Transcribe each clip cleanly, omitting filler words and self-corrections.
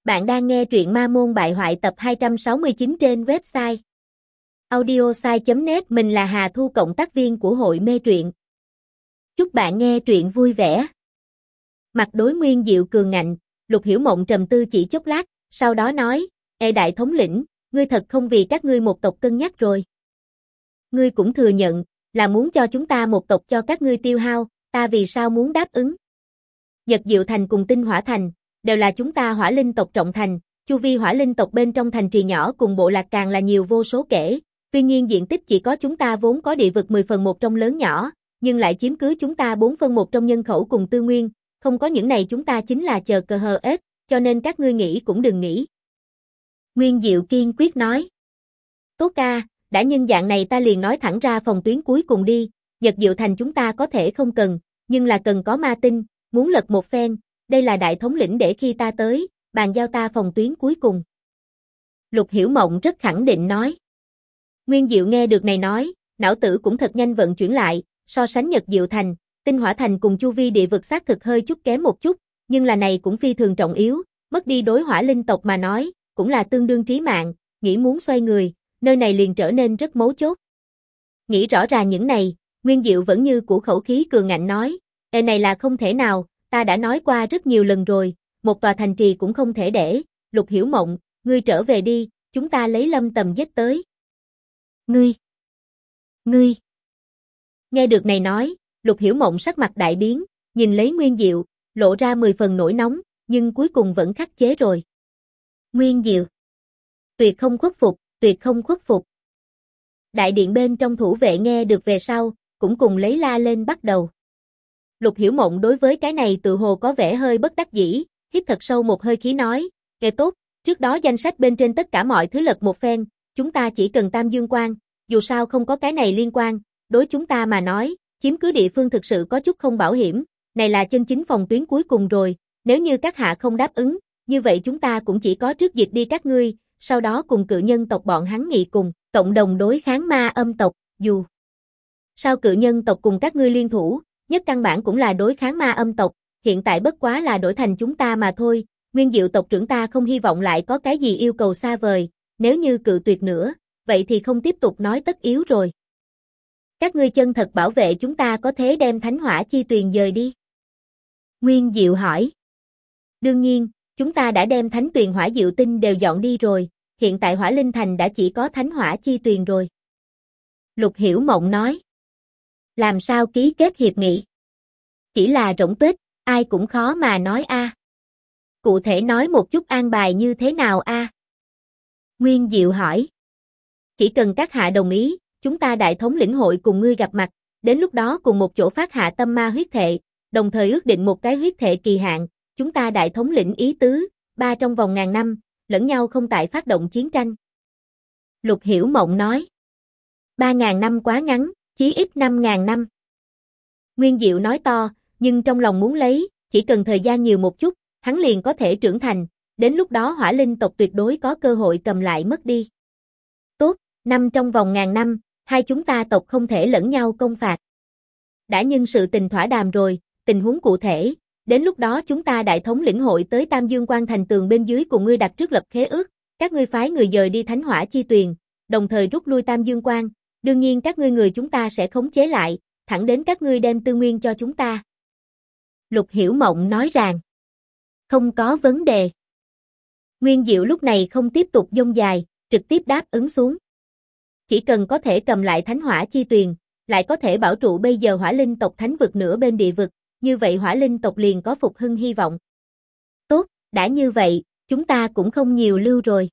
Bạn đang nghe truyện Ma Môn Bại Hoại tập 269 trên website audiosai.net. Mình là Hà Thu, cộng tác viên của hội mê truyện. Chúc bạn nghe truyện vui vẻ. Mặt đối Nguyên Diệu cường ngạnh, Lục Hiểu Mộng trầm tư chỉ chốc lát, sau đó nói: "Ê đại thống lĩnh, ngươi thật không vì các ngươi một tộc cân nhắc rồi. Ngươi cũng thừa nhận là muốn cho chúng ta một tộc cho các ngươi tiêu hao, ta vì sao muốn đáp ứng? Nhật Diệu Thành cùng Tinh Hỏa Thành đều là chúng ta Hỏa Linh tộc trọng thành, chu vi Hỏa Linh tộc bên trong thành trì nhỏ cùng bộ lạc càng là nhiều vô số kể, tuy nhiên diện tích chỉ có chúng ta vốn có địa vực 10 phần 1 trong lớn nhỏ, nhưng lại chiếm cứ chúng ta 4 phần 1 trong nhân khẩu cùng tư nguyên, không có những này chúng ta chính là chờ cờ hờ ếch, cho nên các ngươi nghĩ cũng đừng nghĩ." Nguyên Diệu kiên quyết nói: "Tốt ca, đã nhân dạng này ta liền nói thẳng ra phòng tuyến cuối cùng đi, Nhật Diệu Thành chúng ta có thể không cần, nhưng là cần có ma tinh, muốn lật một phen, đây là đại thống lĩnh để khi ta tới, bàn giao ta phòng tuyến cuối cùng." Lục Hiểu Mộng rất khẳng định nói. Nguyên Diệu nghe được này nói, não tử cũng thật nhanh vận chuyển lại, so sánh Nhật Diệu Thành, Tinh Hỏa Thành cùng chu vi địa vực xác thực hơi chút kém một chút, nhưng là này cũng phi thường trọng yếu, mất đi đối Hỏa Linh tộc mà nói, cũng là tương đương trí mạng, nghĩ muốn xoay người, nơi này liền trở nên rất mấu chốt. Nghĩ rõ ràng những này, Nguyên Diệu vẫn như cũ khẩu khí cường ngạnh nói: "Ê này là không thể nào, ta đã nói qua rất nhiều lần rồi, một tòa thành trì cũng không thể để, Lục Hiểu Mộng, ngươi trở về đi, chúng ta lấy Lâm Tầm giết tới." Ngươi. Nghe được này nói, Lục Hiểu Mộng sắc mặt đại biến, nhìn lấy Nguyên Diệu, lộ ra 10 phần nổi nóng, nhưng cuối cùng vẫn khắc chế rồi. Nguyên Diệu, tuyệt không khuất phục, tuyệt không khuất phục. Đại điện bên trong thủ vệ nghe được về sau, cũng cùng lấy la lên bắt đầu. Lục Hiểu Mộng đối với cái này tự hồ có vẻ hơi bất đắc dĩ, hít thật sâu một hơi khí nói: "Kệ tốt, trước đó danh sách bên trên tất cả mọi thứ lật một phen, chúng ta chỉ cần Tam Dương Quan, dù sao không có cái này liên quan, đối chúng ta mà nói, chiếm cứ địa phương thực sự có chút không bảo hiểm, này là chân chính phòng tuyến cuối cùng rồi, nếu như các hạ không đáp ứng, như vậy chúng ta cũng chỉ có trước diệt đi các ngươi, sau đó cùng cự nhân tộc bọn hắn nghị cùng, cộng đồng đối kháng ma âm tộc, dù sao cự nhân tộc cùng các ngươi liên thủ, nhất căn bản cũng là đối kháng ma âm tộc, hiện tại bất quá là đổi thành chúng ta mà thôi, Nguyên Diệu tộc trưởng ta không hy vọng lại có cái gì yêu cầu xa vời, nếu như cự tuyệt nữa, vậy thì không tiếp tục nói tất yếu rồi. Các ngươi chân thật bảo vệ chúng ta có thể đem Thánh Hỏa Chi Tuyền dời đi?" Nguyên Diệu hỏi. "Đương nhiên, chúng ta đã đem Thánh Tuyền Hỏa Diệu Tinh đều dọn đi rồi, hiện tại Hỏa Linh Thành đã chỉ có Thánh Hỏa Chi Tuyền rồi." Lục Hiểu Mộng nói. "Làm sao ký kết hiệp nghị? Chỉ là rỗng tuếch, ai cũng khó mà nói a. Cụ thể nói một chút an bài như thế nào a?" Nguyên Diệu hỏi. "Chỉ cần các hạ đồng ý, chúng ta đại thống lĩnh hội cùng ngươi gặp mặt, đến lúc đó cùng một chỗ phát hạ tâm ma huyết thệ, đồng thời ước định một cái huyết thệ kỳ hạn, chúng ta đại thống lĩnh ý tứ, 3 trong vòng 1000 năm, lẫn nhau không tại phát động chiến tranh." Lục Hiểu Mộng nói. 3.000 năm quá ngắn, chí ít 5.000 năm. Nguyên Diệu nói to, nhưng trong lòng muốn lấy, chỉ cần thời gian nhiều một chút, hắn liền có thể trưởng thành, đến lúc đó Hỏa Linh tộc tuyệt đối có cơ hội cầm lại mất đi. "Tốt, 5 trong vòng 1000 năm, hai chúng ta tộc không thể lẫn nhau công phạt. Đã nhân sự tình thỏa đàm rồi, tình huống cụ thể, đến lúc đó chúng ta đại thống lĩnh hội tới Tam Dương Quan thành tường bên dưới cùng ngươi đặt trước lập khế ước, các ngươi phái người dời đi Thánh Hỏa Chi Tuyền, đồng thời rút lui Tam Dương Quan, đương nhiên các ngươi người chúng ta sẽ khống chế lại, thẳng đến các ngươi đem tư nguyên cho chúng ta." Lục Hiểu Mộng nói rằng. "Không có vấn đề." Nguyên Diệu lúc này không tiếp tục dông dài, trực tiếp đáp ứng xuống. Chỉ cần có thể cầm lại Thánh Hỏa Chi Tuyền, lại có thể bảo trụ bây giờ Hỏa Linh tộc thánh vực nửa bên địa vực, như vậy Hỏa Linh tộc liền có phục hưng hy vọng. "Tốt, đã như vậy, chúng ta cũng không nhiều lưu rồi."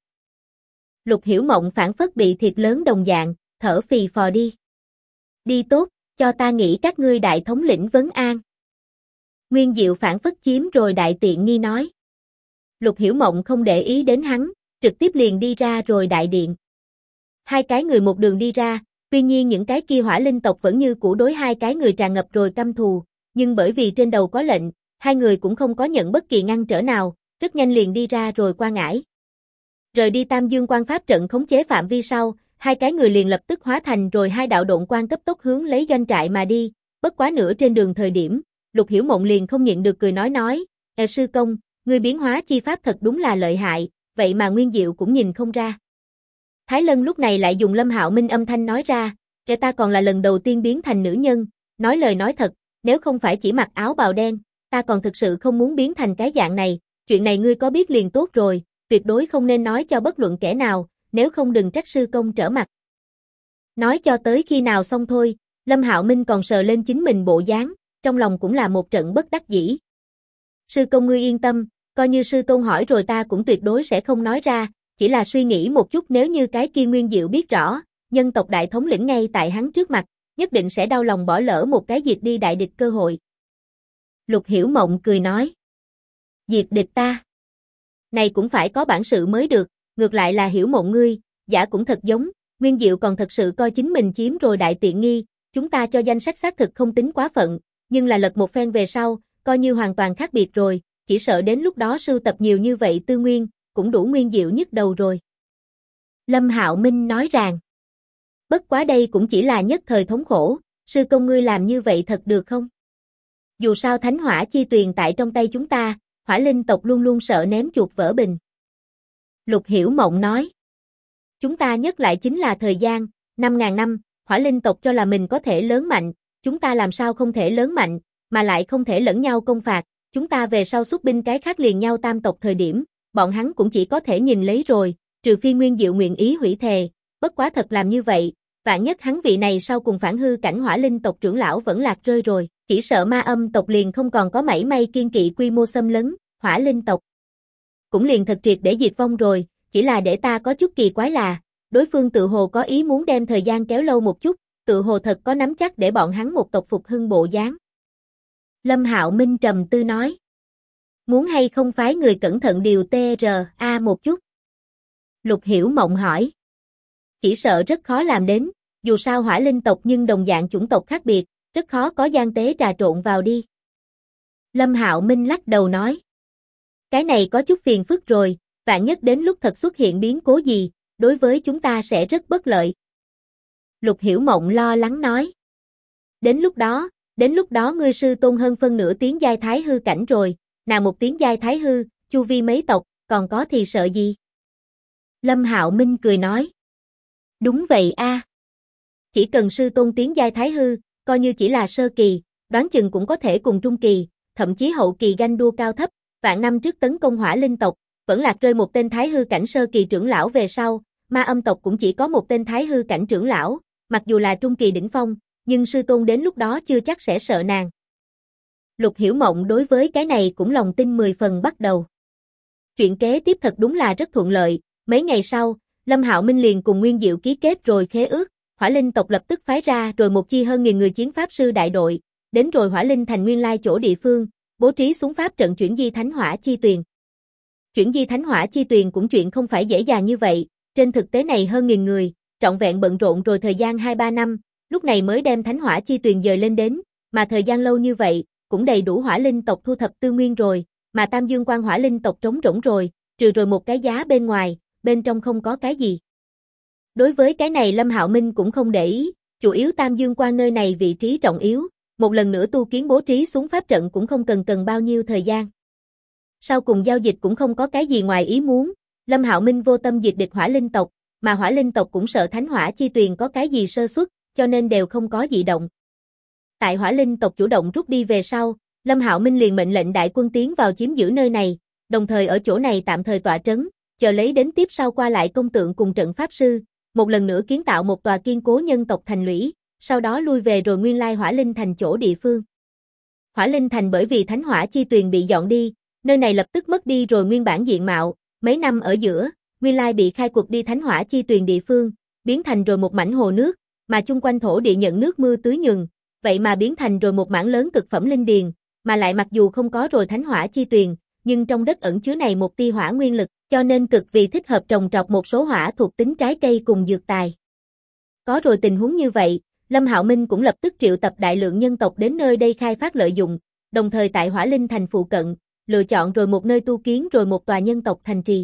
Lục Hiểu Mộng phảng phất bị thiệt lớn đồng dạng, thở phì phò đi. "Đi tốt, cho ta nghĩ các ngươi đại thống lĩnh vấn an." Nguyên Diệu phảng phất chiếm rồi đại tiện nghi nói. Lục Hiểu Mộng không để ý đến hắn, trực tiếp liền đi ra rồi đại điện. Hai cái người một đường đi ra, tuy nhiên những cái kia Hỏa Linh tộc vẫn như cũ đối hai cái người tràn ngập rồi căm thù, nhưng bởi vì trên đầu có lệnh, hai người cũng không có nhận bất kỳ ngăn trở nào, rất nhanh liền đi ra rồi qua ngải. Rời đi Tam Dương Quan pháp trận khống chế phạm vi sau, hai cái người liền lập tức hóa thành rồi hai đạo độn quang cấp tốc hướng lấy doanh trại mà đi, bất quá nửa trên đường thời điểm, Lục Hiểu Mộng liền không nhịn được cười nói: "Sư công, ngươi biến hóa chi pháp thật đúng là lợi hại, vậy mà Nguyên Diệu cũng nhìn không ra. Thái Lân lúc này lại dùng Lâm Hạo Minh âm thanh nói ra, kẻ ta còn là lần đầu tiên biến thành nữ nhân, nói lời nói thật, nếu không phải chỉ mặc áo bào đen, ta còn thực sự không muốn biến thành cái dạng này, chuyện này ngươi có biết liền tốt rồi, tuyệt đối không nên nói cho bất luận kẻ nào, nếu không đừng trách sư công trở mặt. Nói cho tới khi nào xong thôi, Lâm Hạo Minh còn sờ lên chính mình bộ dáng, trong lòng cũng là một trận bất đắc dĩ. Sư công ngươi yên tâm, coi như sư tôn hỏi rồi ta cũng tuyệt đối sẽ không nói ra, chỉ là suy nghĩ một chút nếu như cái kia Nguyên Diệu biết rõ, nhân tộc đại thống lĩnh ngay tại hắn trước mặt, nhất định sẽ đau lòng bỏ lỡ một cái diệt đi đại địch cơ hội. Lục Hiểu Mộng cười nói. Diệt địch ta? Này cũng phải có bản sự mới được, ngược lại là Hiểu Mộng ngươi, giả cũng thật giống, Nguyên Diệu còn thật sự coi chính mình chiếm rồi đại tiện nghi, chúng ta cho danh sách xác thực không tính quá phận, nhưng là lật một phen về sau, coi như hoàn toàn khác biệt rồi, chỉ sợ đến lúc đó sưu tập nhiều như vậy tư nguyên, cũng đủ Nguyên Diệu nhức đầu rồi. Lâm Hạo Minh nói rằng, bất quá đây cũng chỉ là nhất thời thống khổ, sư công ngươi làm như vậy thật được không? Dù sao thánh hỏa chi tuyền tại trong tay chúng ta, hỏa linh tộc luôn luôn sợ ném chuột vỡ bình. Lục Hiểu Mộng nói, chúng ta nhắc lại chính là thời gian, 5.000 năm, hỏa linh tộc cho là mình có thể lớn mạnh, chúng ta làm sao không thể lớn mạnh, mà lại không thể lẫn nhau công phạt, chúng ta về sau xuất binh cái khác liền nhau tam tộc thời điểm, bọn hắn cũng chỉ có thể nhìn lấy rồi, trừ phi Nguyên Diệu nguyện ý hủy thề, bất quá thật làm như vậy, vạn nhất hắn vị này sau cùng phản hư cảnh hỏa linh tộc trưởng lão vẫn lạc rơi rồi, chỉ sợ ma âm tộc liền không còn có mảy may kiên kỵ quy mô xâm lấn, hỏa linh tộc cũng liền thật triệt để diệt vong rồi, chỉ là để ta có chút kỳ quái là, đối phương tự hồ có ý muốn đem thời gian kéo lâu một chút, tự hồ thật có nắm chắc để bọn hắn một tộc phục hưng bộ dáng. Lâm Hạo Minh trầm tư nói, muốn hay không phái người cẩn thận điều TRA một chút? Lục Hiểu Mộng hỏi, chỉ sợ rất khó làm đến, dù sao hỏa linh tộc nhưng đồng dạng chủng tộc khác biệt, rất khó có gian tế trà trộn vào đi. Lâm Hạo Minh lắc đầu nói, cái này có chút phiền phức rồi, vạn nhất đến lúc thật xuất hiện biến cố gì, đối với chúng ta sẽ rất bất lợi. Lục Hiểu Mộng lo lắng nói, đến lúc đó ngươi sư tôn hơn phân nửa tiến giai thái hư cảnh rồi, nào một tiến giai thái hư, chu vi mấy tộc, còn có thì sợ gì? Lâm Hạo Minh cười nói, đúng vậy a. Chỉ cần sư tôn tiến giai thái hư, coi như chỉ là sơ kỳ, đoán chừng cũng có thể cùng trung kỳ, thậm chí hậu kỳ ganh đua cao thấp, vạn năm trước tấn công hỏa linh tộc, vẫn lạc rơi một tên thái hư cảnh sơ kỳ trưởng lão về sau, ma âm tộc cũng chỉ có một tên thái hư cảnh trưởng lão, mặc dù là trung kỳ đỉnh phong, nhưng sư tôn đến lúc đó chưa chắc sẽ sợ nàng. Lục Hiểu Mộng đối với cái này cũng lòng tin 10 phần bắt đầu. Chuyện kế tiếp thật đúng là rất thuận lợi, mấy ngày sau, Lâm Hạo Minh liền cùng Nguyên Diệu ký kết rồi khế ước, hỏa linh tộc lập tức phái ra rồi một chi hơn 1000 người chiến pháp sư đại đội, đến rồi hỏa linh thành nguyên lai chỗ địa phương, bố trí xuống pháp trận chuyển di thánh hỏa chi tuyền. Chuyển di thánh hỏa chi tuyền cũng chuyện không phải dễ dàng như vậy, trên thực tế này hơn 1000 người, trọn vẹn bận rộn rồi thời gian 2-3 năm, lúc này mới đem thánh hỏa chi tuyền dời lên đến, mà thời gian lâu như vậy, cũng đầy đủ hỏa linh tộc thu thập tư nguyên rồi, mà Tam Dương Quan hỏa linh tộc trống rỗng rồi, trừ rồi một cái giá bên ngoài, bên trong không có cái gì. Đối với cái này Lâm Hạo Minh cũng không để ý, chủ yếu Tam Dương Quan nơi này vị trí trọng yếu, một lần nữa tu kiến bố trí xuống pháp trận cũng không cần bao nhiêu thời gian. Sau cùng giao dịch cũng không có cái gì ngoài ý muốn, Lâm Hạo Minh vô tâm diệt địch hỏa linh tộc, mà hỏa linh tộc cũng sợ thánh hỏa chi tuyền có cái gì sơ suất, cho nên đều không có dị động. Tại hỏa linh tộc chủ động rút đi về sau, Lâm Hạo Minh liền mệnh lệnh đại quân tiến vào chiếm giữ nơi này, đồng thời ở chỗ này tạm thời tọa trấn, chờ lấy đến tiếp sau qua lại công tượng cùng trận pháp sư, một lần nữa kiến tạo một tòa kiên cố nhân tộc thành lũy, sau đó lui về rồi nguyên lai hỏa linh thành chỗ địa phương. Hỏa linh thành bởi vì thánh hỏa chi tuyền bị dọn đi, nơi này lập tức mất đi rồi nguyên bản diện mạo, mấy năm ở giữa, nguyên lai bị khai quật đi thánh hỏa chi tuyền địa phương, biến thành rồi một mảnh hồ nước, mà chung quanh thổ địa nhận nước mưa tưới nhường, vậy mà biến thành rồi một mảng lớn cực phẩm linh điền, mà lại mặc dù không có rồi thánh hỏa chi tuyền, nhưng trong đất ẩn chứa này một tia hỏa nguyên lực, cho nên cực vì thích hợp trồng trọt một số hỏa thuộc tính trái cây cùng dược tài. Có rồi tình huống như vậy, Lâm Hạo Minh cũng lập tức triệu tập đại lượng nhân tộc đến nơi đây khai phát lợi dụng, đồng thời tại Hỏa Linh thành phụ cận, lựa chọn rồi một nơi tu kiến rồi một tòa nhân tộc thành trì.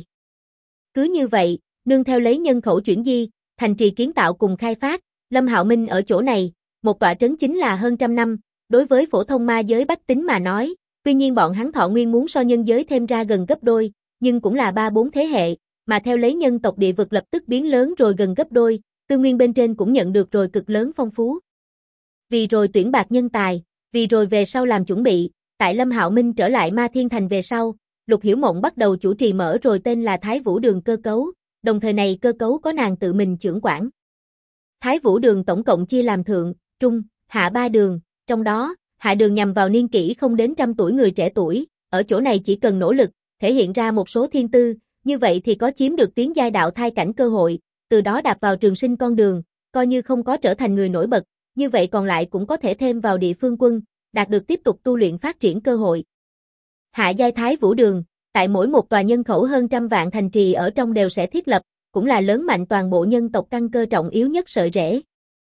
Cứ như vậy, nương theo lấy nhân khẩu chuyển di, thành trì kiến tạo cùng khai phát, Lâm Hạo Minh ở chỗ này, một tòa trấn chính là hơn trăm năm, đối với phổ thông ma giới bách tính mà nói, Tuy nhiên bọn hắn thọ nguyên muốn so nhân giới thêm ra gần gấp đôi, nhưng cũng là 3-4 thế hệ, mà theo lấy nhân tộc địa vực lập tức biến lớn rồi gần gấp đôi, tư nguyên bên trên cũng nhận được rồi cực lớn phong phú. Vì rồi tuyển bạc nhân tài, vì rồi về sau làm chuẩn bị, tại Lâm Hạo Minh trở lại Ma Thiên Thành về sau, Lục Hiểu Mộng bắt đầu chủ trì mở rồi tên là Thái Vũ Đường cơ cấu, đồng thời này cơ cấu có nàng tự mình chưởng quản. Thái Vũ Đường tổng cộng chia làm thượng, trung, hạ 3 đường, trong đó, hạ đường nhằm vào niên kỷ không đến 100 tuổi người trẻ tuổi, ở chỗ này chỉ cần nỗ lực, thể hiện ra một số thiên tư, như vậy thì có chiếm được tiến giai đạo thai cảnh cơ hội, từ đó đạp vào trường sinh con đường, coi như không có trở thành người nổi bật, như vậy còn lại cũng có thể thêm vào địa phương quân, đạt được tiếp tục tu luyện phát triển cơ hội. Hạ giai Thái Vũ Đường, tại mỗi một tòa nhân khẩu hơn 100 vạn thành trì ở trong đều sẽ thiết lập, cũng là lớn mạnh toàn bộ nhân tộc căn cơ trọng yếu nhất sợi rễ.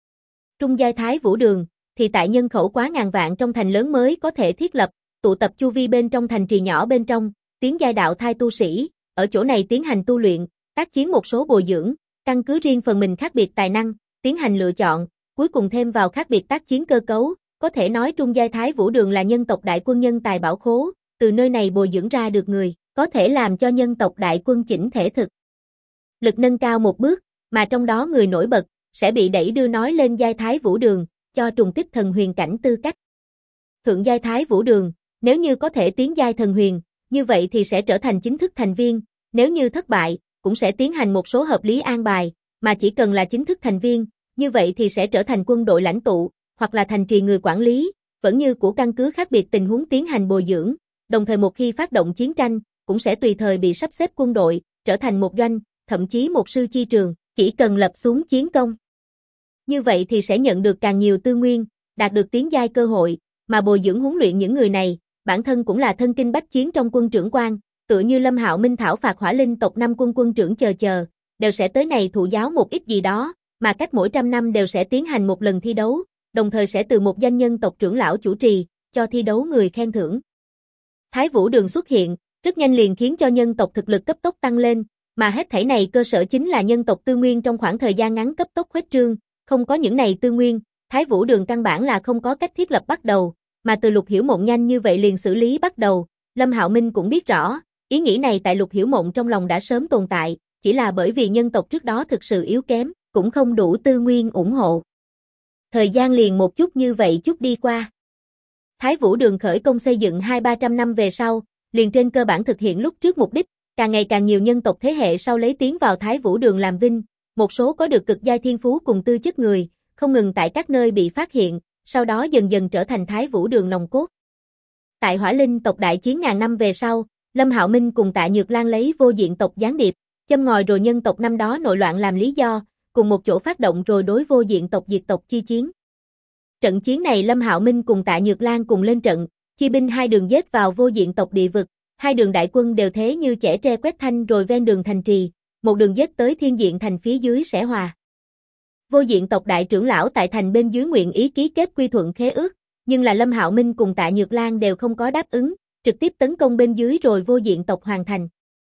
Trung giai Thái Vũ Đường, thì tại nhân khẩu quá ngàn vạn trong thành lớn mới có thể thiết lập, tụ tập chu vi bên trong thành trì nhỏ bên trong, tiến giai đạo thai tu sĩ, ở chỗ này tiến hành tu luyện, tác chiến một số bồi dưỡng, căn cứ riêng phần mình khác biệt tài năng, tiến hành lựa chọn, cuối cùng thêm vào khác biệt tác chiến cơ cấu, có thể nói trung giai Thái Vũ Đường là nhân tộc đại quân nhân tài bảo khố, từ nơi này bồi dưỡng ra được người, có thể làm cho nhân tộc đại quân chỉnh thể thực lực nâng cao một bước, mà trong đó người nổi bật sẽ bị đẩy đưa nói lên giai Thái Vũ Đường, cho trùng kích thần huyền cảnh tư cách. Thượng giai Thái Vũ Đường, nếu như có thể tiến giai thần huyền, như vậy thì sẽ trở thành chính thức thành viên, nếu như thất bại, cũng sẽ tiến hành một số hợp lý an bài, mà chỉ cần là chính thức thành viên, như vậy thì sẽ trở thành quân đội lãnh tụ, hoặc là thành trì người quản lý, vẫn như của căn cứ khác biệt tình huống tiến hành bồi dưỡng, đồng thời một khi phát động chiến tranh, cũng sẽ tùy thời bị sắp xếp quân đội, trở thành một doanh, thậm chí một sư chi trường, chỉ cần lập xuống chiến công. Như vậy thì sẽ nhận được càng nhiều tư nguyên, đạt được tiến giai cơ hội, mà bồi dưỡng huấn luyện những người này, bản thân cũng là thân kinh bách chiến trong quân trưởng quan, tựa như Lâm Hạo Minh thảo phạt Hỏa Linh tộc 5 quân trưởng chờ, đều sẽ tới này thụ giáo một ít gì đó, mà cách mỗi 100 năm đều sẽ tiến hành một lần thi đấu, đồng thời sẽ từ một danh nhân tộc trưởng lão chủ trì, cho thi đấu người khen thưởng. Thái Vũ Đường xuất hiện, rất nhanh liền khiến cho nhân tộc thực lực cấp tốc tăng lên, mà hết thảy này cơ sở chính là nhân tộc tư nguyên trong khoảng thời gian ngắn cấp tốc khuếch trương, không có những này tư nguyên, Thái Vũ Đường căn bản là không có cách thiết lập bắt đầu, mà từ Lục Hiểu Mộng nhanh như vậy liền xử lý bắt đầu, Lâm Hạo Minh cũng biết rõ, ý nghĩ này tại Lục Hiểu Mộng trong lòng đã sớm tồn tại, chỉ là bởi vì nhân tộc trước đó thực sự yếu kém, cũng không đủ tư nguyên ủng hộ. Thời gian liền một chút như vậy chút đi qua. Thái Vũ Đường khởi công xây dựng 200-300 năm về sau, liền trên cơ bản thực hiện lúc trước mục đích, càng ngày càng nhiều nhân tộc thế hệ sau lấy tiến vào Thái Vũ Đường làm vinh, một số có được cực giai thiên phú cùng tư chất người, không ngừng tại các nơi bị phát hiện, sau đó dần dần trở thành Thái Vũ Đường nòng cốt. Tại Hỏa Linh tộc đại chiến ngàn năm về sau, Lâm Hạo Minh cùng Tạ Nhược Lan lấy vô diện tộc gián điệp, châm ngòi rồi nhân tộc năm đó nội loạn làm lý do, cùng một chỗ phát động rồi đối vô diện tộc diệt tộc chi chiến. Trận chiến này Lâm Hạo Minh cùng Tạ Nhược Lan cùng lên trận, chia binh hai đường giết vào vô diện tộc địa vực, hai đường đại quân đều thế như chẻ tre quét thanh rồi ven đường thành trì, một đường giết tới Thiên Diện thành phía dưới sẽ hòa. Vô diện tộc đại trưởng lão tại thành bên dưới nguyện ý ký kết quy thuận khế ước, nhưng là Lâm Hạo Minh cùng Tạ Nhược Lan đều không có đáp ứng, trực tiếp tấn công bên dưới rồi vô diện tộc hoàn thành.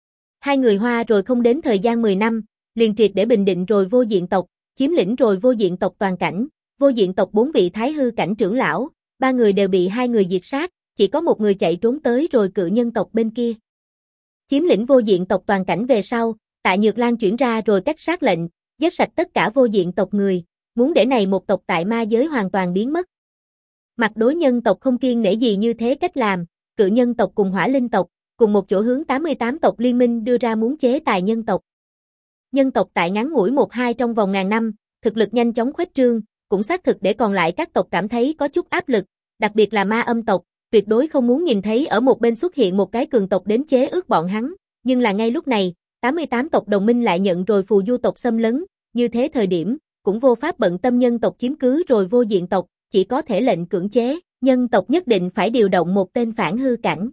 Hai người hoa rồi không đến thời gian 10 năm, liền triệt để bình định rồi vô diện tộc, chiếm lĩnh rồi vô diện tộc toàn cảnh, vô diện tộc 4 vị thái hư cảnh trưởng lão, 3 người đều bị 2 người diệt sát, chỉ có một người chạy trốn tới rồi cự nhân tộc bên kia. Chiếm lĩnh vô diện tộc toàn cảnh về sau, Tạ Nhược Lan chuyển ra rồi cách sát lệnh, giết sạch tất cả vô diện tộc người, muốn để này một tộc tại ma giới hoàn toàn biến mất. Mặt đối nhân tộc không kiêng nể gì như thế cách làm, cự nhân tộc cùng Hỏa Linh tộc, cùng một chỗ hướng 88 tộc liên minh đưa ra muốn chế tài nhân tộc. Nhân tộc tại ngắn ngủi 1-2 trong vòng ngàn năm, thực lực nhanh chóng khuếch trương, cũng xác thực để còn lại các tộc cảm thấy có chút áp lực, đặc biệt là ma âm tộc, tuyệt đối không muốn nhìn thấy ở một bên xuất hiện một cái cường tộc đến chế ước bọn hắn, nhưng là ngay lúc này, 88 tộc đồng minh lại nhận rồi phù du tộc xâm lấn, như thế thời điểm, cũng vô pháp bận tâm nhân tộc chiếm cứ rồi vô diện tộc, chỉ có thể lệnh cưỡng chế, nhân tộc nhất định phải điều động một tên phản hư cảnh.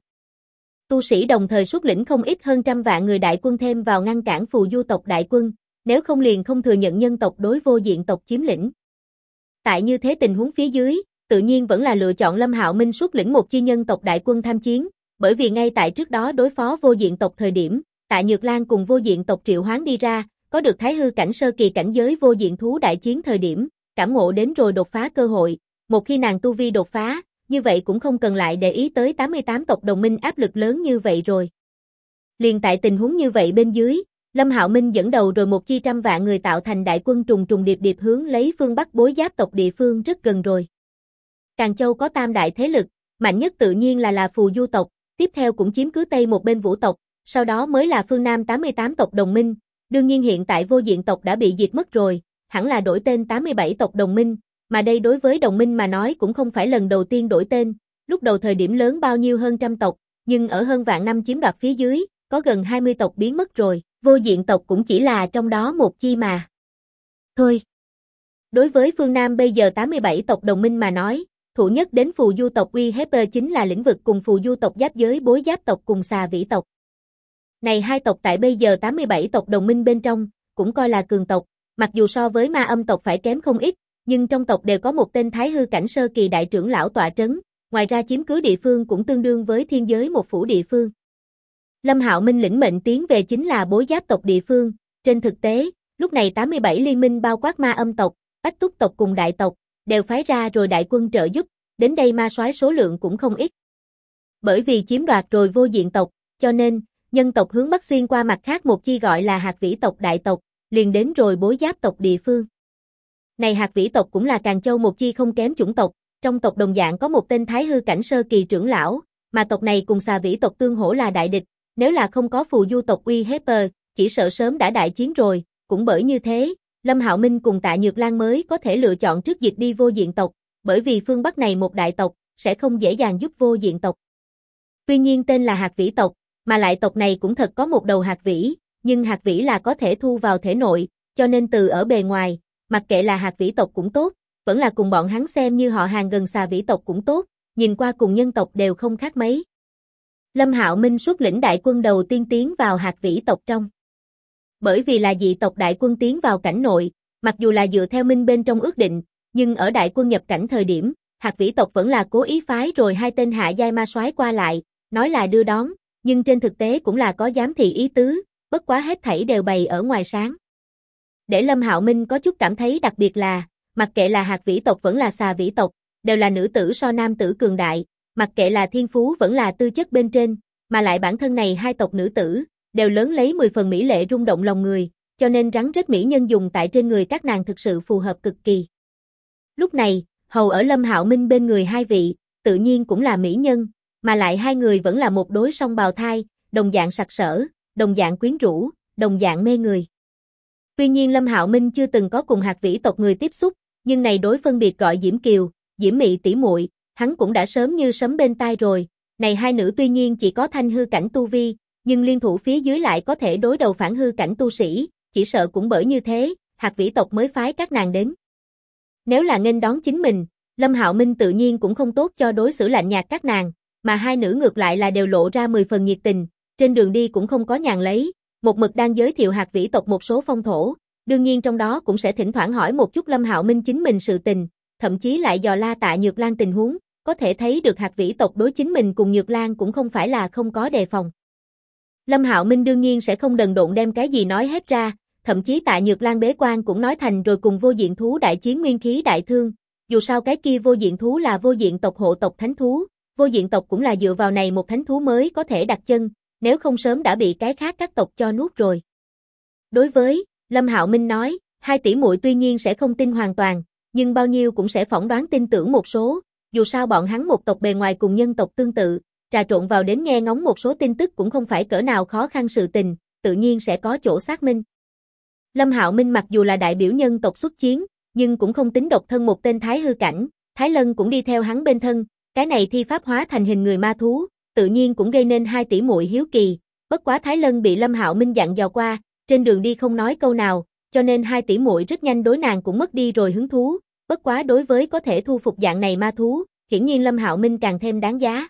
Tu sĩ đồng thời xuất lĩnh không ít hơn 100 vạn người đại quân thêm vào ngăn cản phù du tộc đại quân, nếu không liền không thừa nhận nhân tộc đối vô diện tộc chiếm lĩnh. Tại như thế tình huống phía dưới, tự nhiên vẫn là lựa chọn Lâm Hạo Minh xuất lĩnh một chi nhân tộc đại quân tham chiến, bởi vì ngay tại trước đó đối phó vô diện tộc thời điểm, Tạ Nhược Lan cùng vô diện tộc triệu hoán đi ra, có được thái hư cảnh sơ kỳ cảnh giới vô diện thú đại chiến thời điểm, cảm ngộ đến rồi đột phá cơ hội, một khi nàng tu vi đột phá, như vậy cũng không cần lại để ý tới 88 tộc đồng minh áp lực lớn như vậy rồi. Liền tại tình huống như vậy bên dưới, Lâm Hạo Minh dẫn đầu rồi một chi trăm vạn người tạo thành đại quân trùng trùng điệp điệp hướng lấy phương Bắc Bối Giáp tộc địa phương rất gần rồi. Càn Châu có tam đại thế lực, mạnh nhất tự nhiên là Phù Du tộc, tiếp theo cũng chiếm cứ Tây một bên Vũ tộc, sau đó mới là phương Nam 88 tộc đồng minh, đương nhiên hiện tại Vô Diện tộc đã bị diệt mất rồi, hẳn là đổi tên 87 tộc đồng minh, mà đây đối với đồng minh mà nói cũng không phải lần đầu tiên đổi tên, lúc đầu thời điểm lớn bao nhiêu hơn trăm tộc, nhưng ở hơn vạn năm chiếm đoạt phía dưới, có gần 20 tộc biến mất rồi, Vô Diện tộc cũng chỉ là trong đó một chi mà. Thôi. Đối với phương Nam bây giờ 87 tộc đồng minh mà nói, thủ nhất đến Phù Du tộc uy hiếp chính là lĩnh vực cùng Phù Du tộc giáp giới Bối Giáp tộc cùng Xà Vĩ tộc. Này hai tộc tại bây giờ 87 tộc đồng minh bên trong, cũng coi là cường tộc, mặc dù so với Ma Âm tộc phải kém không ít, nhưng trong tộc đều có một tên Thái hư cảnh sơ kỳ đại trưởng lão tọa trấn, ngoài ra chiếm cứ địa phương cũng tương đương với thiên giới một phủ địa phương. Lâm Hạo Minh lĩnh mệnh tiến về chính là Bối Giáp tộc địa phương, trên thực tế, lúc này 87 liên minh bao quát Ma Âm tộc, Bách Túc tộc cùng đại tộc, đều phái ra rồi đại quân trợ giúp, đến đây ma soái số lượng cũng không ít. Bởi vì chiếm đoạt rồi Vô Diện tộc, cho nên, nhân tộc hướng Bắc xuyên qua mặt khác một chi gọi là Hạt Vĩ tộc đại tộc, liền đến rồi Bối Giáp tộc địa phương. Này Hạt Vĩ tộc cũng là Càn Châu một chi không kém chủng tộc, trong tộc đồng dạng có một tên Thái hư cảnh sơ kỳ trưởng lão, mà tộc này cùng Xà Vĩ tộc tương hỗ là đại địch, nếu là không có Phù Du tộc uy hiếp, chỉ sợ sớm đã đại chiến rồi, cũng bởi như thế, Lâm Hạo Minh cùng Tạ Nhược Lan mới có thể lựa chọn trước diệt đi Vô Diện tộc, bởi vì phương Bắc này một đại tộc, sẽ không dễ dàng giúp Vô Diện tộc. Tuy nhiên tên là Hạt Vĩ tộc, mà lại tộc này cũng thật có một đầu hạt vĩ, nhưng hạt vĩ là có thể thu vào thể nội, cho nên từ ở bề ngoài, mặc kệ là Hạt Vĩ tộc cũng tốt, vẫn là cùng bọn hắn xem như họ hàng gần Xà Vĩ tộc cũng tốt, nhìn qua cùng nhân tộc đều không khác mấy. Lâm Hạo Minh xuất lĩnh đại quân đầu tiên tiến vào Hạt Vĩ tộc trong. Bởi vì là dị tộc đại quân tiến vào cảnh nội, mặc dù là dựa theo minh bên trong ước định, nhưng ở đại quân nhập cảnh thời điểm, Hạt Vĩ tộc vẫn là cố ý phái rồi hai tên hạ giai ma soái qua lại, nói là đưa đón, nhưng trên thực tế cũng là có giám thị ý tứ, bất quá hết thảy đều bày ở ngoài sáng. Để Lâm Hạo Minh có chút cảm thấy đặc biệt là, mặc kệ là Hạt Vĩ tộc vẫn là Xà Vĩ tộc, đều là nữ tử so nam tử cường đại, mặc kệ là thiên phú vẫn là tư chất bên trên, mà lại bản thân này hai tộc nữ tử, đều lớn lấy 10 phần mỹ lệ rung động lòng người, cho nên rắn rết mỹ nhân dùng tại trên người các nàng thực sự phù hợp cực kỳ. Lúc này, hầu ở Lâm Hạo Minh bên người hai vị, tự nhiên cũng là mỹ nhân, mà lại hai người vẫn là một đối song bào thai, đồng dạng sặc sỡ, đồng dạng quyến rũ, đồng dạng mê người. Tuy nhiên Lâm Hạo Minh chưa từng có cùng Hạt Vĩ tộc người tiếp xúc, nhưng này đối phân biệt gọi Diễm Kiều, Diễm Mị tỷ muội, hắn cũng đã sớm như sấm bên tai rồi. Này hai nữ tuy nhiên chỉ có thanh hư cảnh tu vi, nhưng liên thủ phía dưới lại có thể đối đầu phản hư cảnh tu sĩ, chỉ sợ cũng bởi như thế, Hạt Vĩ tộc mới phái các nàng đến. Nếu là nghênh đón chính mình, Lâm Hạo Minh tự nhiên cũng không tốt cho đối xử lạnh nhạt các nàng, mà hai nữ ngược lại là đều lộ ra 10 phần nhiệt tình, trên đường đi cũng không có nhàn lấy, một mực đang giới thiệu Hạt Vĩ tộc một số phong thổ, đương nhiên trong đó cũng sẽ thỉnh thoảng hỏi một chút Lâm Hạo Minh chính mình sự tình, thậm chí lại dò la Tạ Nhược Lan tình huống, có thể thấy được Hạt Vĩ tộc đối chính mình cùng Nhược Lan cũng không phải là không có đề phòng. Lâm Hạo Minh đương nhiên sẽ không đần độn đem cái gì nói hết ra, thậm chí Tạ Nhược Lan bế quan cũng nói thành rồi cùng Vô Diện thú đại chiến nguyên khí đại thương, dù sao cái kia Vô Diện thú là Vô Diện tộc hộ tộc thánh thú, Vô Diện tộc cũng là dựa vào này một thánh thú mới có thể đặt chân, nếu không sớm đã bị cái khác các tộc cho nuốt rồi. Đối với, Lâm Hạo Minh nói, hai tỷ muội tuy nhiên sẽ không tin hoàn toàn, nhưng bao nhiêu cũng sẽ phỏng đoán tin tưởng một số, dù sao bọn hắn một tộc bề ngoài cùng nhân tộc tương tự, trà trộn vào đến nghe ngóng một số tin tức cũng không phải cỡ nào khó khăn sự tình, tự nhiên sẽ có chỗ xác minh. Lâm Hạo Minh mặc dù là đại biểu nhân tộc xuất chiến, nhưng cũng không tính độc thân một tên Thái hư cảnh, Thái Lân cũng đi theo hắn bên thân, cái này thi pháp hóa thành hình người ma thú, tự nhiên cũng gây nên hai tỷ muội hiếu kỳ, bất quá Thái Lân bị Lâm Hạo Minh dặn dò qua, trên đường đi không nói câu nào, cho nên hai tỷ muội rất nhanh đối nàng cũng mất đi rồi hứng thú, bất quá đối với có thể thu phục dạng này ma thú, hiển nhiên Lâm Hạo Minh càng thêm đáng giá.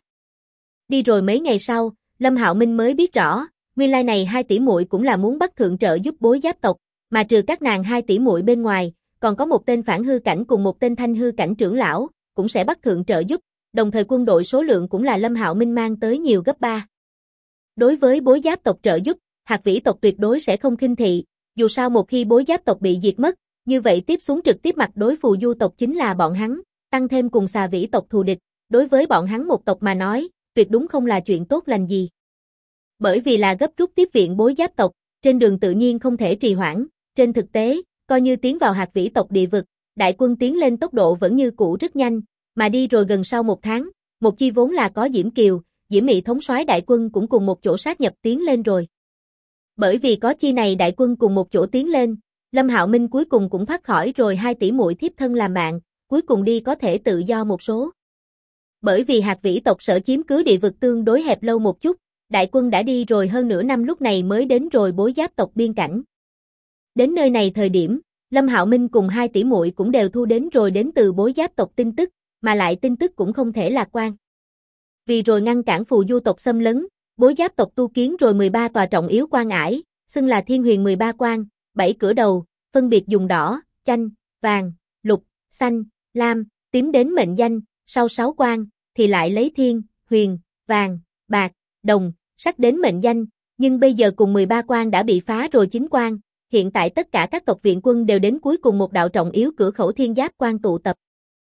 Đi rồi mấy ngày sau, Lâm Hạo Minh mới biết rõ, nguyên lai này hai tỷ muội cũng là muốn bắt thượng trợ giúp Bối Giáp tộc, mà trừ các nàng hai tỷ muội bên ngoài, còn có một tên phản hư cảnh cùng một tên thanh hư cảnh trưởng lão, cũng sẽ bắt thượng trợ giúp, đồng thời quân đội số lượng cũng là Lâm Hạo Minh mang tới nhiều gấp 3. Đối với Bối Giáp tộc trợ giúp, Hạt Vĩ tộc tuyệt đối sẽ không khinh thị, dù sao một khi Bối Giáp tộc bị diệt mất, như vậy tiếp xuống trực tiếp mặt đối Phù Du tộc chính là bọn hắn, tăng thêm cùng Xà Vĩ tộc thù địch, đối với bọn hắn một tộc mà nói, tuyệt đúng không là chuyện tốt lành gì. Bởi vì là gấp rút tiếp viện bối giáp tộc, trên đường tự nhiên không thể trì hoãn, trên thực tế, coi như tiến vào hạt vĩ tộc địa vực, đại quân tiến lên tốc độ vẫn như cũ rất nhanh, mà đi rồi gần sau một tháng, một chi vốn là có Diễm Kiều, Diễm Mị thống soái đại quân cũng cùng một chỗ sát nhập tiến lên rồi. Bởi vì có chi này đại quân cùng một chỗ tiến lên, Lâm Hạo Minh cuối cùng cũng thoát khỏi rồi 2 tỷ muội thiếp thân làm bạn, cuối cùng đi có thể tự do một số. Bởi vì hạt vĩ tộc sở chiếm cứ địa vực tương đối hẹp lâu một chút, đại quân đã đi rồi hơn nửa năm lúc này mới đến rồi bối giáp tộc biên cảnh. Đến nơi này thời điểm, Lâm Hạo Minh cùng 2 tỷ muội cũng đều thu đến rồi đến từ bối giáp tộc tin tức, mà lại tin tức cũng không thể lạc quan. Vì rồi ngăn cản phù du tộc xâm lấn, bối giáp tộc tu kiến rồi 13 tòa trọng yếu quan ải, xưng là Thiên Huyền 13 quan, 7 cửa đầu, phân biệt dùng đỏ, chanh, vàng, lục, xanh, lam, tím đến mệnh danh, sau 6 quan thì lại lấy thiên, huyền, vàng, bạc, đồng, sắc đến mệnh danh, nhưng bây giờ cùng 13 quan đã bị phá rồi 9 quan, hiện tại tất cả các tộc viện quân đều đến cuối cùng một đạo trọng yếu cửa khẩu Thiên Giáp quan tụ tập.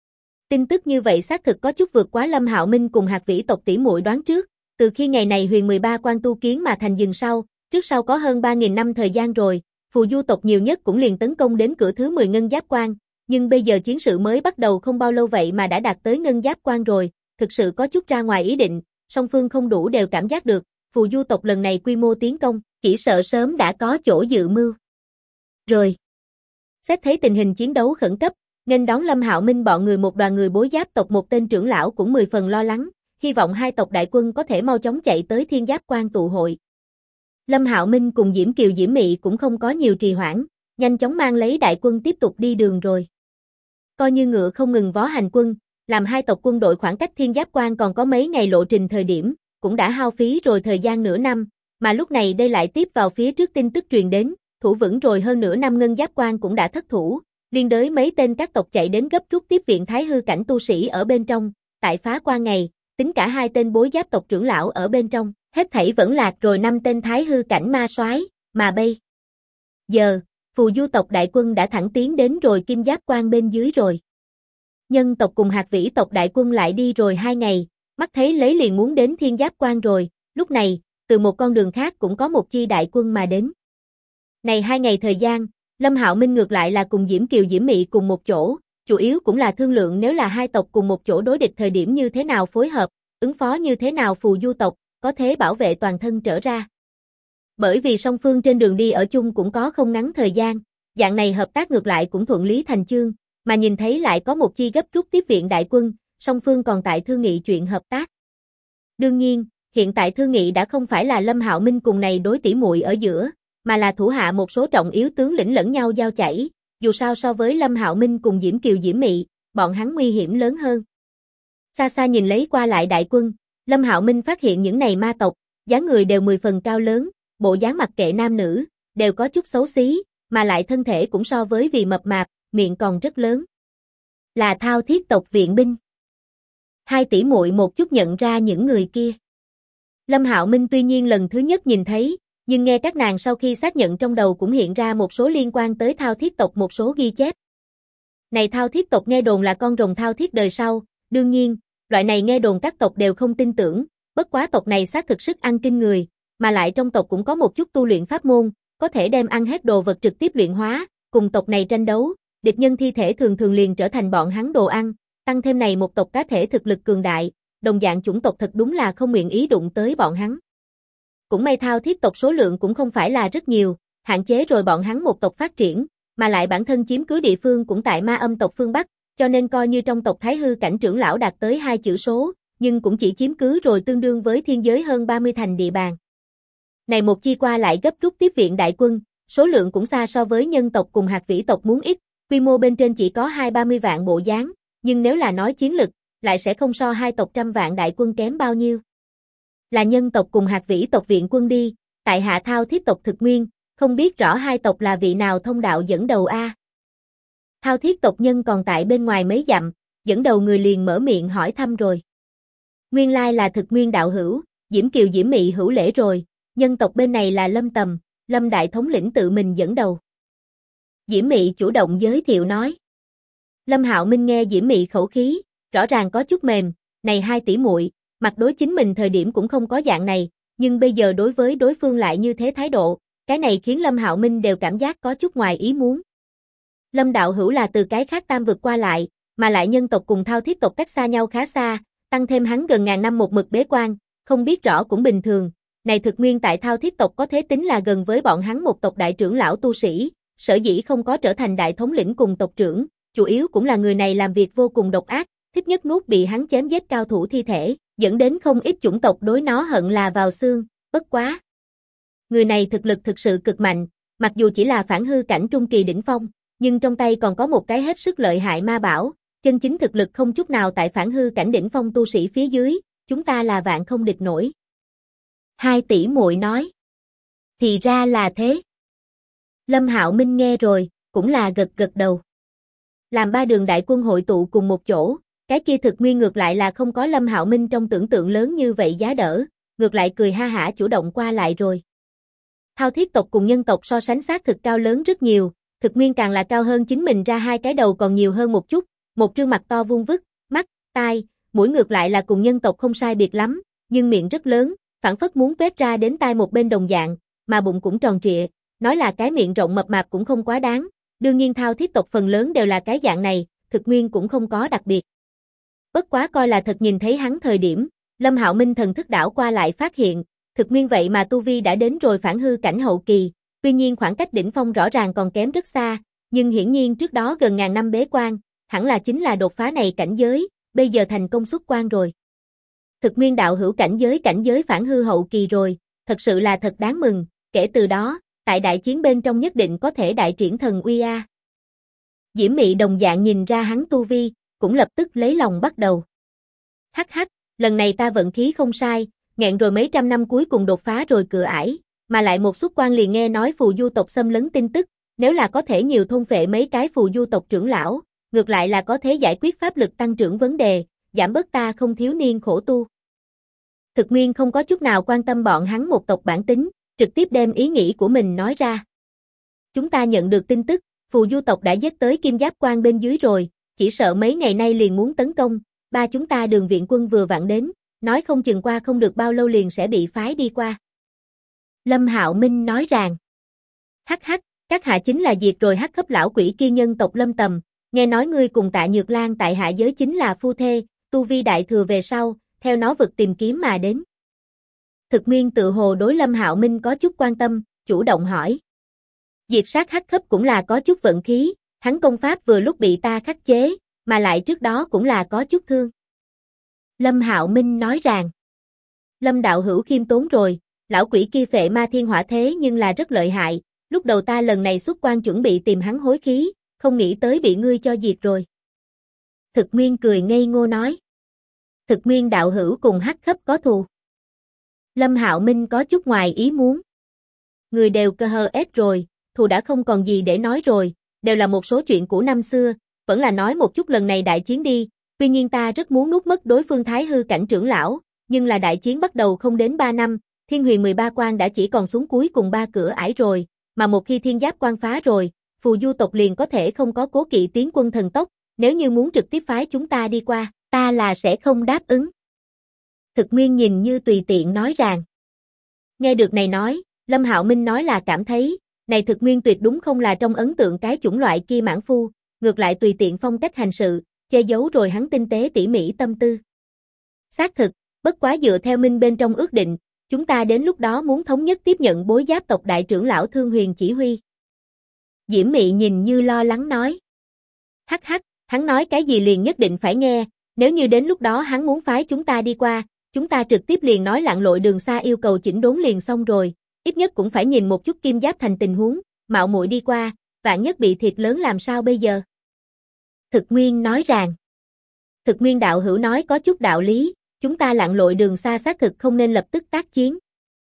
Tin tức như vậy xác thực có chút vượt quá Lâm Hạo Minh cùng hạt vĩ tộc tỷ muội đoán trước, từ khi ngày này huyền 13 quan tu kiến mà thành dừng sau, trước sau có hơn 3.000 năm thời gian rồi, phù du tộc nhiều nhất cũng liền tấn công đến cửa thứ 10 ngân giáp quan, nhưng bây giờ chiến sự mới bắt đầu không bao lâu vậy mà đã đạt tới ngân giáp quan rồi, thực sự có chút ra ngoài ý định, song phương không đủ đều cảm giác được, phù du tộc lần này quy mô tiến công, chỉ sợ sớm đã có chỗ dự mưu. Rồi. Xét thấy tình hình chiến đấu khẩn cấp, nên đón Lâm Hạo Minh bọn người một đoàn người bối giáp tộc một tên trưởng lão cũng 10 phần lo lắng, hy vọng hai tộc đại quân có thể mau chóng chạy tới Thiên Giáp quan tụ hội. Lâm Hạo Minh cùng Diễm Kiều Diễm Mị cũng không có nhiều trì hoãn, nhanh chóng mang lấy đại quân tiếp tục đi đường rồi. Coi như ngựa không ngừng vó hành quân, làm hai tộc quân đội khoảng cách Thiên Giáp quan còn có mấy ngày lộ trình thời điểm, cũng đã hao phí rồi thời gian nửa năm, mà lúc này đây lại tiếp vào phía trước tin tức truyền đến, thủ vững rồi hơn nửa năm ngân giáp quan cũng đã thất thủ, liên đới mấy tên các tộc chạy đến gấp rút tiếp viện thái hư cảnh tu sĩ ở bên trong, tại phá quan ngày, tính cả 2 tên bối giáp tộc trưởng lão ở bên trong, hết thảy vẫn lạc rồi 5 tên thái hư cảnh ma soái, mà bây giờ, phù du tộc đại quân đã thẳng tiến đến rồi kim giáp quan bên dưới rồi. Nhân tộc cùng hạt vĩ tộc đại quân lại đi rồi 2 ngày, mắt thấy lấy liền muốn đến thiên giáp quan rồi, lúc này, từ một con đường khác cũng có một chi đại quân mà đến. Này 2 ngày thời gian, Lâm Hạo Minh ngược lại là cùng Diễm Kiều Diễm Mị cùng một chỗ, chủ yếu cũng là thương lượng nếu là hai tộc cùng một chỗ đối địch thời điểm như thế nào phối hợp, ứng phó như thế nào phù du tộc, có thể bảo vệ toàn thân trở ra. Bởi vì song phương trên đường đi ở chung cũng có không ngắn thời gian, dạng này hợp tác ngược lại cũng thuận lý thành chương, mà nhìn thấy lại có một chi gấp rút tiếp viện đại quân, song phương còn tại thương nghị chuyện hợp tác. Đương nhiên, hiện tại thương nghị đã không phải là Lâm Hạo Minh cùng này đối tỷ muội ở giữa, mà là thủ hạ một số trọng yếu tướng lĩnh lẫn nhau giao chảy, dù sao so với Lâm Hạo Minh cùng Diễm Kiều Diễm Mị, bọn hắn nguy hiểm lớn hơn. Xa xa nhìn lấy qua lại đại quân, Lâm Hạo Minh phát hiện những này ma tộc, dáng người đều 10 phần cao lớn, bộ dáng mặc kệ nam nữ, đều có chút xấu xí, mà lại thân thể cũng so với vì mập mạp, miệng còn rất lớn. Là Thao Thiết tộc viện binh. 2 tỷ muội một chút nhận ra những người kia. Lâm Hạo Minh tuy nhiên lần thứ nhất nhìn thấy, nhưng nghe các nàng sau khi xác nhận trong đầu cũng hiện ra một số liên quan tới Thao Thiết tộc một số ghi chép. Này Thao Thiết tộc nghe đồn là con rồng Thao Thiết đời sau, đương nhiên, loại này nghe đồn các tộc đều không tin tưởng, bất quá tộc này xác thực sức ăn kinh người, mà lại trong tộc cũng có một chút tu luyện pháp môn, có thể đem ăn hết đồ vật trực tiếp luyện hóa, cùng tộc này tranh đấu, địch nhân thi thể thường thường liền trở thành bọn hắn đồ ăn, tăng thêm này một tộc cá thể thực lực cường đại, đồng dạng chủng tộc thật đúng là không nguyện ý đụng tới bọn hắn. Cũng may Thao Thiết tộc số lượng cũng không phải là rất nhiều, hạn chế rồi bọn hắn một tộc phát triển, mà lại bản thân chiếm cứ địa phương cũng tại Ma Âm tộc phương Bắc, cho nên coi như trong tộc Thái Hư cảnh trưởng lão đạt tới 2 chữ số, nhưng cũng chỉ chiếm cứ rồi tương đương với thiên giới hơn 30 thành địa bàn. Này một chi qua lại gấp rút tiếp viện đại quân, số lượng cũng xa so với nhân tộc cùng hạt vĩ tộc muốn ít, quy mô bên trên chỉ có 2-30 vạn bộ dáng, nhưng nếu là nói chiến lực, lại sẽ không so hai tộc trăm vạn đại quân kém bao nhiêu. Là nhân tộc cùng hạt vĩ tộc viện quân đi, tại hạ Thao Thiết tộc thực nguyên, không biết rõ hai tộc là vị nào thông đạo dẫn đầu a. Thao Thiết tộc nhân còn tại bên ngoài mấy dặm, dẫn đầu người liền mở miệng hỏi thăm rồi. Nguyên lai là thực nguyên đạo hữu, Diễm Kiều Diễm Mị hữu lễ rồi, nhân tộc bên này là Lâm Tầm, Lâm đại thống lĩnh tự mình dẫn đầu. Diễm Mị chủ động giới thiệu nói. Lâm Hạo Minh nghe Diễm Mị khẩu khí, rõ ràng có chút mềm, này hai tỷ muội, mặt đối chính mình thời điểm cũng không có dạng này, nhưng bây giờ đối với đối phương lại như thế thái độ, cái này khiến Lâm Hạo Minh đều cảm giác có chút ngoài ý muốn. Lâm đạo hữu là từ cái khác tam vực qua lại, mà lại nhân tộc cùng Thao Thiết tộc cách xa nhau khá xa, tăng thêm hắn gần ngàn năm một mực bế quan, không biết rõ cũng bình thường. Này thực nguyên tại Thao Thiết tộc có thế tính là gần với bọn hắn một tộc đại trưởng lão tu sĩ, sở dĩ không có trở thành đại thống lĩnh cùng tộc trưởng, chủ yếu cũng là người này làm việc vô cùng độc ác, thích nhất nuốt bị hắn chém giết cao thủ thi thể, dẫn đến không ít chủng tộc đối nó hận là vào xương, bất quá. Người này thực lực thực sự cực mạnh, mặc dù chỉ là phản hư cảnh trung kỳ đỉnh phong, nhưng trong tay còn có một cái hết sức lợi hại ma bảo, chân chính thực lực không chút nào tại phản hư cảnh đỉnh phong tu sĩ phía dưới, chúng ta là vạn không địch nổi. Hai tỷ muội nói. Thì ra là thế. Lâm Hạo Minh nghe rồi, cũng là gật gật đầu. Làm ba đường đại quân hội tụ cùng một chỗ, cái kia thực nguyên ngược lại là không có Lâm Hạo Minh trong tưởng tượng lớn như vậy giá đỡ, ngược lại cười ha hả chủ động qua lại rồi. Thao Thiết tộc cùng nhân tộc so sánh xác thực cao lớn rất nhiều, thực nguyên càng là cao hơn chính mình ra hai cái đầu còn nhiều hơn một chút, một trương mặt to vuông vức, mắt, tai, mũi ngược lại là cùng nhân tộc không sai biệt lắm, nhưng miệng rất lớn, phảng phất muốn tuét ra đến tai một bên đồng dạng, mà bụng cũng tròn trịa, nói là cái miệng rộng mập mạp cũng không quá đáng, đương nhiên Thao Thiết tộc phần lớn đều là cái dạng này, thực nguyên cũng không có đặc biệt. Bất quá coi là thật nhìn thấy hắn thời điểm, Lâm Hạo Minh thần thức đảo qua lại phát hiện, thực nguyên vậy mà tu vi đã đến rồi phản hư cảnh hậu kỳ, tuy nhiên khoảng cách đỉnh phong rõ ràng còn kém rất xa, nhưng hiển nhiên trước đó gần ngàn năm bế quan, hẳn là chính là đột phá này cảnh giới, bây giờ thành công xuất quan rồi. Thực nguyên đạo hữu cảnh giới phản hư hậu kỳ rồi, thật sự là thật đáng mừng, kể từ đó, tại đại chiến bên trong nhất định có thể đại triển thần uy a. Diễm Mị đồng dạng nhìn ra hắn tu vi, cũng lập tức lấy lòng bắt đầu. Hắc hắc, lần này ta vận khí không sai, nghẹn rồi mấy trăm năm cuối cùng đột phá rồi cửa ải, mà lại một xuất quan liền nghe nói phù du tộc xâm lấn tin tức, nếu là có thể nhiều thôn phệ mấy cái phù du tộc trưởng lão, ngược lại là có thể giải quyết pháp lực tăng trưởng vấn đề, giảm bớt ta không thiếu niên khổ tu. Thực nguyên không có chút nào quan tâm bọn hắn một tộc bản tính, trực tiếp đem ý nghĩ của mình nói ra. Chúng ta nhận được tin tức, phù du tộc đã giết tới Kim Giáp Quan bên dưới rồi, chỉ sợ mấy ngày nay liền muốn tấn công, ba chúng ta đường viện quân vừa vặn đến, nói không chừng qua không được bao lâu liền sẽ bị phái đi qua. Lâm Hạo Minh nói rằng, hắc hắc, các hạ chính là diệt rồi hắc cấp lão quỷ kia nhân tộc Lâm Tầm, nghe nói ngươi cùng Tạ Nhược Lan tại hạ giới chính là phu thê, tu vi đại thừa về sau, theo nó vực tìm kiếm mà đến. Thực nguyên tự hồ đối Lâm Hạo Minh có chút quan tâm, chủ động hỏi. Diệt sát hắc cấp cũng là có chút vận khí, hắn công pháp vừa lúc bị ta khắc chế, mà lại trước đó cũng là có chút thương. Lâm Hạo Minh nói rằng, Lâm đạo hữu khiêm tốn rồi, lão quỷ kia phệ ma thiên hỏa thế nhưng là rất lợi hại, lúc đầu ta lần này xuất quan chuẩn bị tìm hắn hối khí, không nghĩ tới bị ngươi cho diệt rồi. Thực nguyên cười ngây ngô nói. Thực nguyên đạo hữu cùng hắc cấp có thù. Lâm Hạo Minh có chút ngoài ý muốn. Người đều cơ hơ ết rồi, thù đã không còn gì để nói rồi, đều là một số chuyện cũ năm xưa, vẫn là nói một chút lần này đại chiến đi, tuy nhiên ta rất muốn nuốt mất đối phương thái hư cảnh trưởng lão, nhưng là đại chiến bắt đầu không đến 3 năm, Thiên Huyền 13 quan đã chỉ còn xuống cuối cùng 3 cửa ải rồi, mà một khi Thiên Giáp quan phá rồi, phù du tộc liền có thể không có cố kỵ tiến quân thần tốc, nếu như muốn trực tiếp phái chúng ta đi qua, ta là sẽ không đáp ứng. Thực nguyên nhìn như tùy tiện nói rằng. Nghe được này nói, Lâm Hạo Minh nói là cảm thấy, này thực nguyên tuyệt đúng không là trong ấn tượng cái chủng loại kia mãn phu, ngược lại tùy tiện phong cách hành sự, che giấu rồi hắn tinh tế tỉ mỉ tâm tư. Xác thực, bất quá dựa theo minh bên trong ước định, chúng ta đến lúc đó muốn thống nhất tiếp nhận bối giáp tộc đại trưởng lão Thương Huyền chỉ huy. Diễm Mị nhìn như lo lắng nói. Hắc hắc, hắn nói cái gì liền nhất định phải nghe, nếu như đến lúc đó hắn muốn phái chúng ta đi qua, chúng ta trực tiếp liền nói lặn lội đường xa yêu cầu chỉnh đốn liền xong rồi, ít nhất cũng phải nhìn một chút Kim Giáp thành tình huống, mạo muội đi qua, vạn nhất bị thiệt lớn làm sao bây giờ. Thực Nguyên nói rằng, Thực Nguyên đạo hữu nói có chút đạo lý, chúng ta lặn lội đường xa xác thực không nên lập tức tác chiến.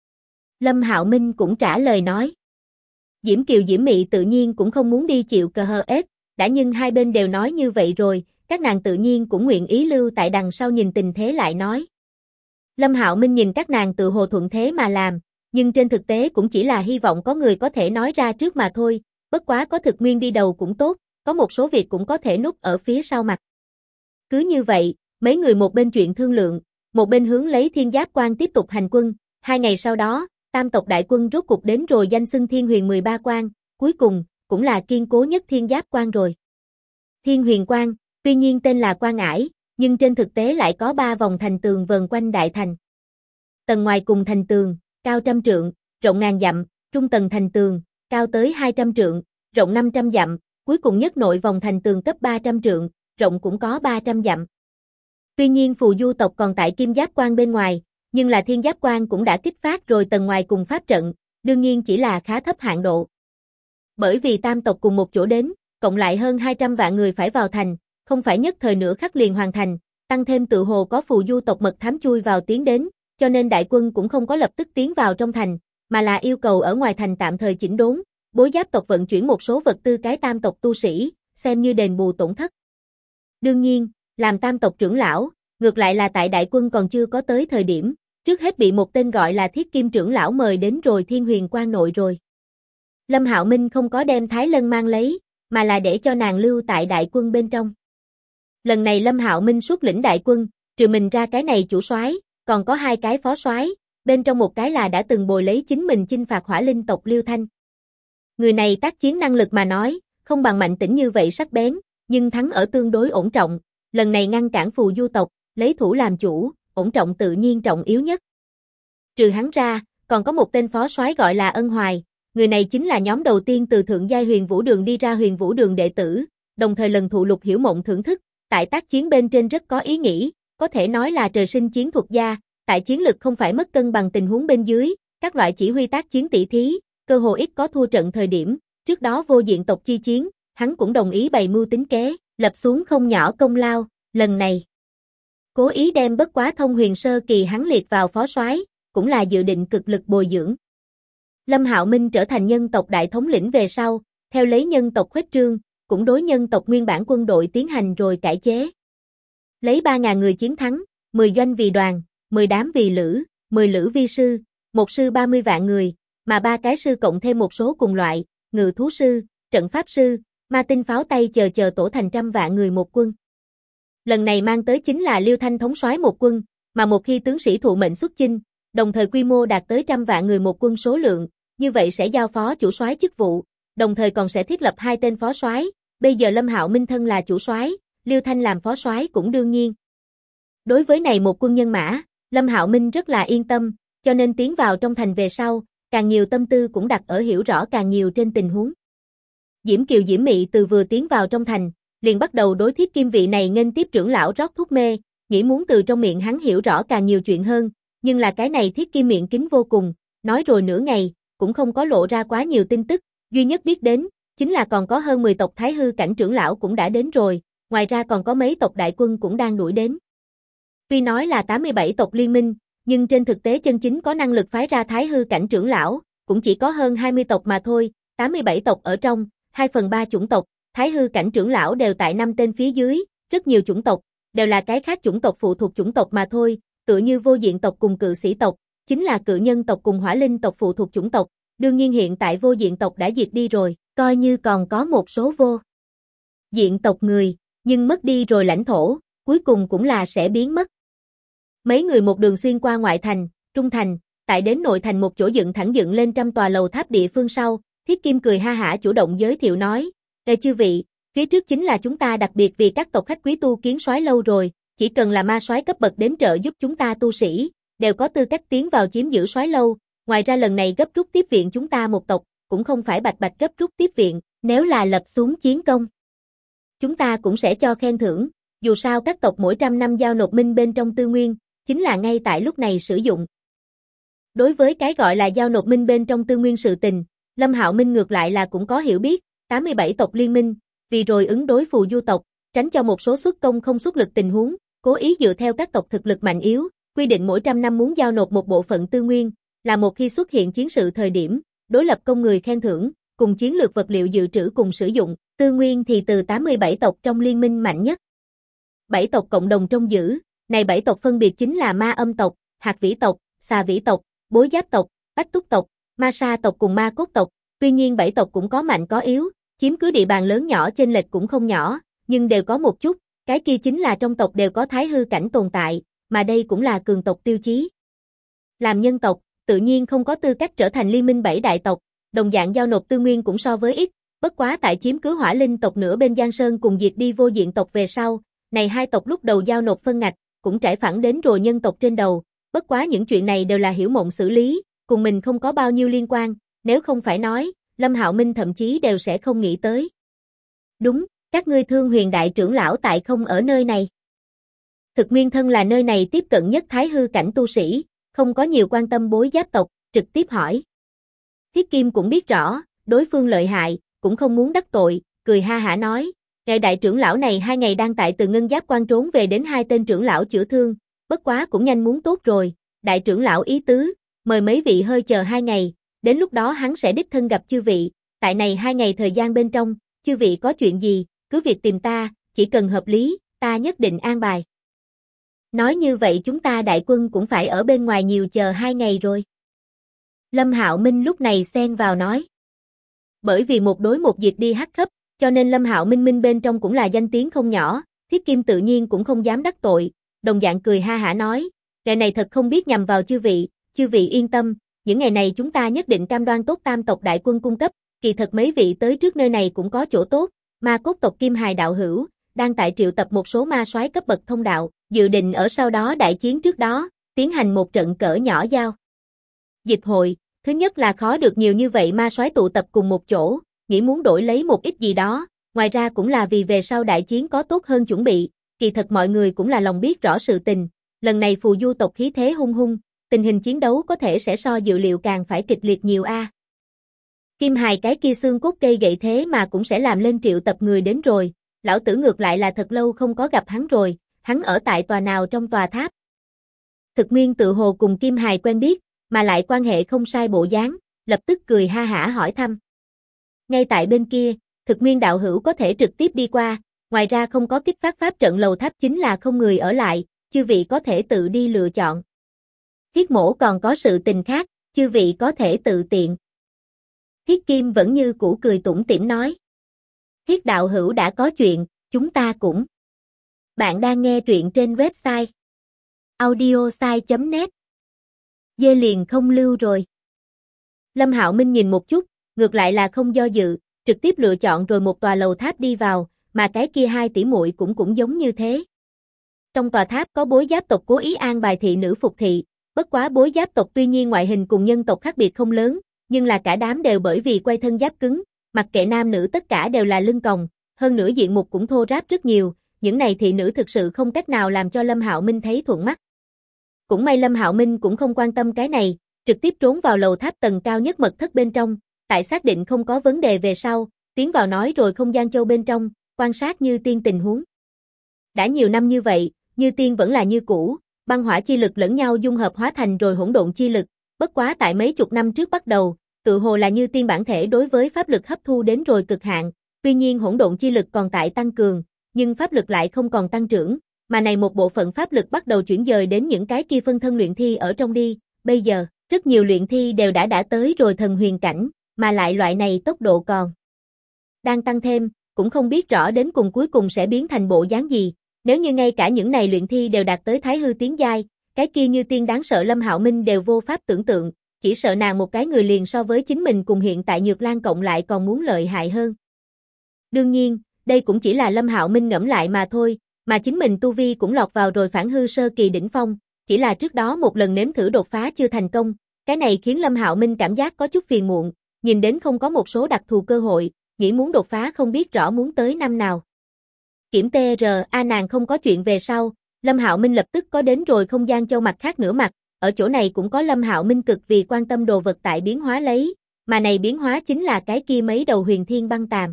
Lâm Hạo Minh cũng trả lời nói. Diễm Kiều Diễm Mị tự nhiên cũng không muốn đi chịu cờ hờ ết, đã nhưng hai bên đều nói như vậy rồi, các nàng tự nhiên cũng nguyện ý lưu tại đằng sau nhìn tình thế lại nói. Lâm Hạo Minh nhìn các nàng tự hồ thuận thế mà làm, nhưng trên thực tế cũng chỉ là hy vọng có người có thể nói ra trước mà thôi, bất quá có Thực Nguyên đi đầu cũng tốt, có một số việc cũng có thể núp ở phía sau mặt. Cứ như vậy, Mấy người một bên chuyện thương lượng, một bên hướng lấy Thiên Giáp Quan tiếp tục hành quân. 2 ngày sau đó, tam tộc đại quân rốt cục đến rồi, danh xưng Thiên Huyền 13 quan, cuối cùng, cũng là kiên cố nhất Thiên Giáp Quan rồi. Thiên Huyền Quan, tuy nhiên tên là quan ải, nhưng trên thực tế lại có 3 vòng thành tường vờn quanh đại thành. Tầng ngoài cùng thành tường, cao 100 trượng, rộng ngàn dặm, trung tầng thành tường, cao tới 200 trượng, rộng 500 dặm, cuối cùng nhất nội vòng thành tường cấp 300 trượng, rộng cũng có 300 dặm. Tuy nhiên phù du tộc còn tại Kim Giáp Quan bên ngoài, nhưng là Thiên Giáp Quan cũng đã kích phát rồi tầng ngoài cùng pháp trận, đương nhiên chỉ là khá thấp hạn độ. Bởi vì tam tộc cùng một chỗ đến, cộng lại hơn 200 vạn người phải vào thành, không phải nhất thời nửa khắc liền hoàn thành, tăng thêm tự hồ có phù du tộc mật thám chui vào tiến đến, cho nên đại quân cũng không có lập tức tiến vào trong thành, mà là yêu cầu ở ngoài thành tạm thời chỉnh đốn, Bối Giáp tộc vận chuyển một số vật tư cái tam tộc tu sĩ, xem như đền bù tổn thất. Đương nhiên, làm tam tộc trưởng lão, ngược lại là tại đại quân còn chưa có tới thời điểm, trước hết bị một tên gọi là Thiết Kim trưởng lão mời đến rồi Thiên Huyền Quan nội rồi. Lâm Hạo Minh không có đem Thái Lân mang lấy, mà là để cho nàng lưu tại đại quân bên trong. Lần này Lâm Hạo Minh xuất lĩnh đại quân, trừ mình ra cái này chủ soái, còn có 2 cái phó soái, bên trong một cái là đã từng bồi lấy chính mình chinh phạt Hỏa Linh tộc Liêu Thanh. Người này tác chiến năng lực mà nói, không bằng Mạnh Tĩnh như vậy sắc bén, nhưng thắng ở tương đối ổn trọng, lần này ngăn cản phù du tộc, lấy thủ làm chủ, ổn trọng tự nhiên trọng yếu nhất. Trừ hắn ra, còn có một tên phó soái gọi là Ân Hoài, người này chính là nhóm đầu tiên từ thượng giai Huyền Vũ Đường đi ra Huyền Vũ Đường đệ tử, đồng thời lần thụ Lục Hiểu Mộng thưởng thức, tại tác chiến bên trên rất có ý nghĩ, có thể nói là trời sinh chiến thuật gia, tại chiến lực không phải mất cân bằng tình huống bên dưới, các loại chỉ huy tác chiến tỷ thí, cơ hồ ít có thua trận thời điểm, trước đó vô diện tộc chi chiến, hắn cũng đồng ý bày mưu tính kế, lập xuống không nhỏ công lao, lần này cố ý đem Bất Quá Thông Huyền sơ kỳ hắn liệt vào phó soái, cũng là dự định cực lực bồi dưỡng. Lâm Hạo Minh trở thành nhân tộc đại thống lĩnh về sau, theo lấy nhân tộc khuếch trương, cũng đối nhân tộc nguyên bản quân đội tiến hành rồi cải chế. Lấy 3.000 người chiến thắng, 10 doanh vì đoàn, 10 đám vì lữ, 10 lữ vi sư, một sư 30 vạn người, mà 3 cái sư cộng thêm một số cùng loại, ngự thú sư, trận pháp sư, ma tinh pháo tay chờ tổ thành 100 vạn người một quân. Lần này mang tới chính là Liêu Thanh thống soái một quân, mà một khi tướng sĩ thụ mệnh xuất chinh, đồng thời quy mô đạt tới 100 vạn người một quân số lượng, như vậy sẽ giao phó chủ soái chức vụ, đồng thời còn sẽ thiết lập 2 tên phó soái. Bây giờ Lâm Hạo Minh thân là chủ soái, Liêu Thanh làm phó soái cũng đương nhiên. Đối với này một quân nhân mã, Lâm Hạo Minh rất là yên tâm, cho nên tiến vào trong thành về sau, càng nhiều tâm tư cũng đặt ở hiểu rõ càng nhiều trên tình huống. Diễm Kiều Diễm Mị từ vừa tiến vào trong thành, liền bắt đầu đối Thiết Kim vị này nghênh tiếp trưởng lão rót thuốc mê, nghĩ muốn từ trong miệng hắn hiểu rõ càng nhiều chuyện hơn, nhưng là cái này Thiết Kim miệng kín vô cùng, nói rồi nửa ngày, cũng không có lộ ra quá nhiều tin tức, duy nhất biết đến, chính là còn có hơn 10 tộc Thái hư cảnh trưởng lão cũng đã đến rồi, ngoài ra còn có mấy tộc đại quân cũng đang đuổi đến. Tuy nói là 87 tộc liên minh, nhưng trên thực tế chân chính có năng lực phái ra Thái hư cảnh trưởng lão, cũng chỉ có hơn 20 tộc mà thôi, 87 tộc ở trong, 2/3 chủng tộc, Thái hư cảnh trưởng lão đều tại 5 tên phía dưới, rất nhiều chủng tộc, đều là cái khác chủng tộc phụ thuộc chủng tộc mà thôi, tựa như vô diện tộc cùng cự sĩ tộc, chính là cự nhân tộc cùng hỏa linh tộc phụ thuộc chủng tộc, đương nhiên hiện tại vô diện tộc đã diệt đi rồi, coi như còn có một số vô diện tộc người, nhưng mất đi rồi lãnh thổ, cuối cùng cũng là sẽ biến mất. Mấy người một đường xuyên qua ngoại thành, trung thành, tại đến nội thành một chỗ dựng lên 100 tòa lầu tháp địa phương sau, Thiết Kim cười ha hả chủ động giới thiệu nói, "Ê chư vị, phía trước chính là chúng ta đặc biệt vì các tộc khách quý tu kiến soái lâu rồi, chỉ cần là ma soái cấp bậc đến trợ giúp chúng ta tu sĩ, đều có tư cách tiến vào chiếm giữ soái lâu, ngoài ra lần này gấp rút tiếp viện chúng ta một tộc, cũng không phải bạch bạch gấp rút tiếp viện, nếu là lập xuống chiến công, chúng ta cũng sẽ cho khen thưởng, dù sao các tộc mỗi 100 năm giao nộp minh bên trong tư nguyên, chính là ngay tại lúc này sử dụng." Đối với cái gọi là giao nộp minh bên trong tư nguyên sự tình, Lâm Hạo Minh ngược lại là cũng có hiểu biết, 87 tộc liên minh, vì rồi ứng đối phù du tộc, tránh cho một số xuất công không xuất lực tình huống, cố ý dựa theo các tộc thực lực mạnh yếu, quy định mỗi 100 năm muốn giao nộp một bộ phận tư nguyên, là một khi xuất hiện chiến sự thời điểm, đối lập công người khen thưởng, cùng chiến lược vật liệu dự trữ cùng sử dụng, tư nguyên thì từ 87 tộc trong liên minh mạnh nhất. 7 tộc cộng đồng trông giữ, này 7 tộc phân biệt chính là Ma Âm tộc, Hạt Vĩ tộc, Xà Vĩ tộc, Bối Giáp tộc, Bách Túc tộc, Ma Sa tộc cùng Ma Cốt tộc, tuy nhiên 7 tộc cũng có mạnh có yếu, chiếm cứ địa bàn lớn nhỏ chênh lệch cũng không nhỏ, nhưng đều có một chút, Cái kia chính là trong tộc đều có thái hư cảnh tồn tại, mà đây cũng là cường tộc tiêu chí. Làm nhân tộc, tự nhiên không có tư cách trở thành liên minh 7 đại tộc, đồng dạng giao nộp tư nguyên cũng so với ít, bất quá tại chiếm cứ hỏa linh tộc nửa bên Giang Sơn cùng diệt đi vô diện tộc về sau, này hai tộc lúc đầu giao nộp phân ngạch, cũng trải phẳng đến rồi nhân tộc trên đầu, bất quá những chuyện này đều là Hiểu Mộng xử lý, cùng mình không có bao nhiêu liên quan, nếu không phải nói, Lâm Hạo Minh thậm chí đều sẽ không nghĩ tới. Đúng, các ngươi Thương Huyền đại trưởng lão tại không ở nơi này. Thực Nguyên thân là nơi này tiếp cận nhất thái hư cảnh tu sĩ, không có nhiều quan tâm Bối Giáp tộc, trực tiếp hỏi. Thiết Kim cũng biết rõ, đối phương lợi hại, cũng không muốn đắc tội, cười ha hả nói, ngài đại trưởng lão này 2 ngày đang tại Từ Ngân Giáp quan trốn về đến 2 tên trưởng lão chữa thương, bất quá cũng nhanh muốn tốt rồi, đại trưởng lão ý tứ, mời mấy vị hơi chờ 2 ngày, đến lúc đó hắn sẽ đích thân gặp chư vị, tại này 2 ngày thời gian bên trong, chư vị có chuyện gì, cứ việc tìm ta, chỉ cần hợp lý, ta nhất định an bài. Nói như vậy chúng ta đại quân cũng phải ở bên ngoài nhiều chờ 2 ngày rồi. Lâm Hạo Minh lúc này xen vào nói. Bởi vì một đối một diệt đi hắc khắp, cho nên Lâm Hạo Minh bên trong cũng là danh tiếng không nhỏ, Thiết Kim tự nhiên cũng không dám đắc tội, đồng dạng cười ha hả nói, ngày này thật không biết nhằm vào chư vị yên tâm, những ngày này chúng ta nhất định cam đoan tốt tam tộc đại quân cung cấp, kỳ thật mấy vị tới trước nơi này cũng có chỗ tốt, ma cốt tộc Kim Hài đạo hữu, đang tại triệu tập một số ma soái cấp bậc thông đạo, dự định ở sau đó đại chiến trước đó, tiến hành một trận cỡ nhỏ giao dịch hội. Thứ nhất là khó được nhiều như vậy ma soái tụ tập cùng một chỗ, nghĩ muốn đổi lấy một ít gì đó, ngoài ra cũng là vì về sau đại chiến có tốt hơn chuẩn bị, kỳ thật mọi người cũng là lòng biết rõ sự tình, lần này phù du tộc khí thế hung hung, tình hình chiến đấu có thể sẽ so dự liệu càng phải kịch liệt nhiều a. Kim Hài cái kia xương cốt cây gậy thế mà cũng sẽ làm lên triệu tập người đến rồi, lão tử ngược lại là thật lâu không có gặp hắn rồi, hắn ở tại tòa nào trong tòa tháp. Thực Nguyên tự hồ cùng Kim Hài quen biết, mà lại quan hệ không sai bộ dáng, lập tức cười ha hả hỏi thăm. Ngay tại bên kia, Thực Nguyên đạo hữu có thể trực tiếp đi qua, ngoài ra không có kích phát pháp trận lầu tháp chính là không người ở lại, chư vị có thể tự đi lựa chọn. Thiết Mổ còn có sự tình khác, chư vị có thể tự tiện. Thiết Kim vẫn như cũ cười tủm tỉm nói. Thiết đạo hữu đã có chuyện, chúng ta cũng. Bạn đang nghe truyện trên website audiosai.net. Dê liền không lưu rồi. Lâm Hạo Minh nhìn một chút, ngược lại là không do dự, trực tiếp lựa chọn rồi một tòa lầu tháp đi vào, mà cái kia 2 tỷ muội cũng giống như thế. Trong tòa tháp có Bối Giáp tộc cố ý an bài thị nữ phục thị, bất quá Bối Giáp tộc tuy nhiên ngoại hình cùng nhân tộc khác biệt không lớn, nhưng là cả đám đều bởi vì quay thân giáp cứng, mặc kệ nam nữ tất cả đều là lưng còng, hơn nữa diện mục cũng thô ráp rất nhiều, những này thị nữ thực sự không cách nào làm cho Lâm Hạo Minh thấy thuận mắt. Cũng may Lâm Hạo Minh cũng không quan tâm cái này, trực tiếp trốn vào lầu tháp tầng cao nhất mật thất bên trong, tại xác định không có vấn đề về sau, tiến vào nói rồi không gian châu bên trong, quan sát Như Tiên tình huống. Đã nhiều năm như vậy, Như Tiên vẫn là như cũ, băng hỏa chi lực lẫn nhau dung hợp hóa thành rồi hỗn độn chi lực, bất quá tại mấy chục năm trước bắt đầu, tự hồ là Như Tiên bản thể đối với pháp lực hấp thu đến rồi cực hạn, tuy nhiên hỗn độn chi lực còn tại tăng cường, nhưng pháp lực lại không còn tăng trưởng, mà này một bộ phận pháp lực bắt đầu chuyển dời đến những cái kia phân thân luyện thi ở trong đi, bây giờ, rất nhiều luyện thi đều đã tới rồi thần huyền cảnh, mà lại loại này tốc độ còn đang tăng thêm, cũng không biết rõ đến cùng cuối cùng sẽ biến thành bộ dáng gì, nếu như ngay cả những này luyện thi đều đạt tới thái hư tiến giai, cái kia Như Tiên đáng sợ Lâm Hạo Minh đều vô pháp tưởng tượng, chỉ sợ nàng một cái người liền so với chính mình cùng hiện tại Nhược Lan cộng lại còn muốn lợi hại hơn. Đương nhiên, đây cũng chỉ là Lâm Hạo Minh ngẫm lại mà thôi, mà chính mình tu vi cũng lọt vào rồi phản hư sơ kỳ đỉnh phong, chỉ là trước đó một lần nếm thử đột phá chưa thành công, cái này khiến Lâm Hạo Minh cảm giác có chút phiền muộn, nhìn đến không có một số đặc thù cơ hội, nghĩ muốn đột phá không biết rõ muốn tới năm nào. Kiểm TRA nàng không có chuyện về sau, Lâm Hạo Minh lập tức có đến rồi không gian châu mặt khác nửa mặt, ở chỗ này cũng có Lâm Hạo Minh cực vì quan tâm đồ vật tại biến hóa lấy, mà này biến hóa chính là cái kia mấy đầu huyền thiên băng tàm.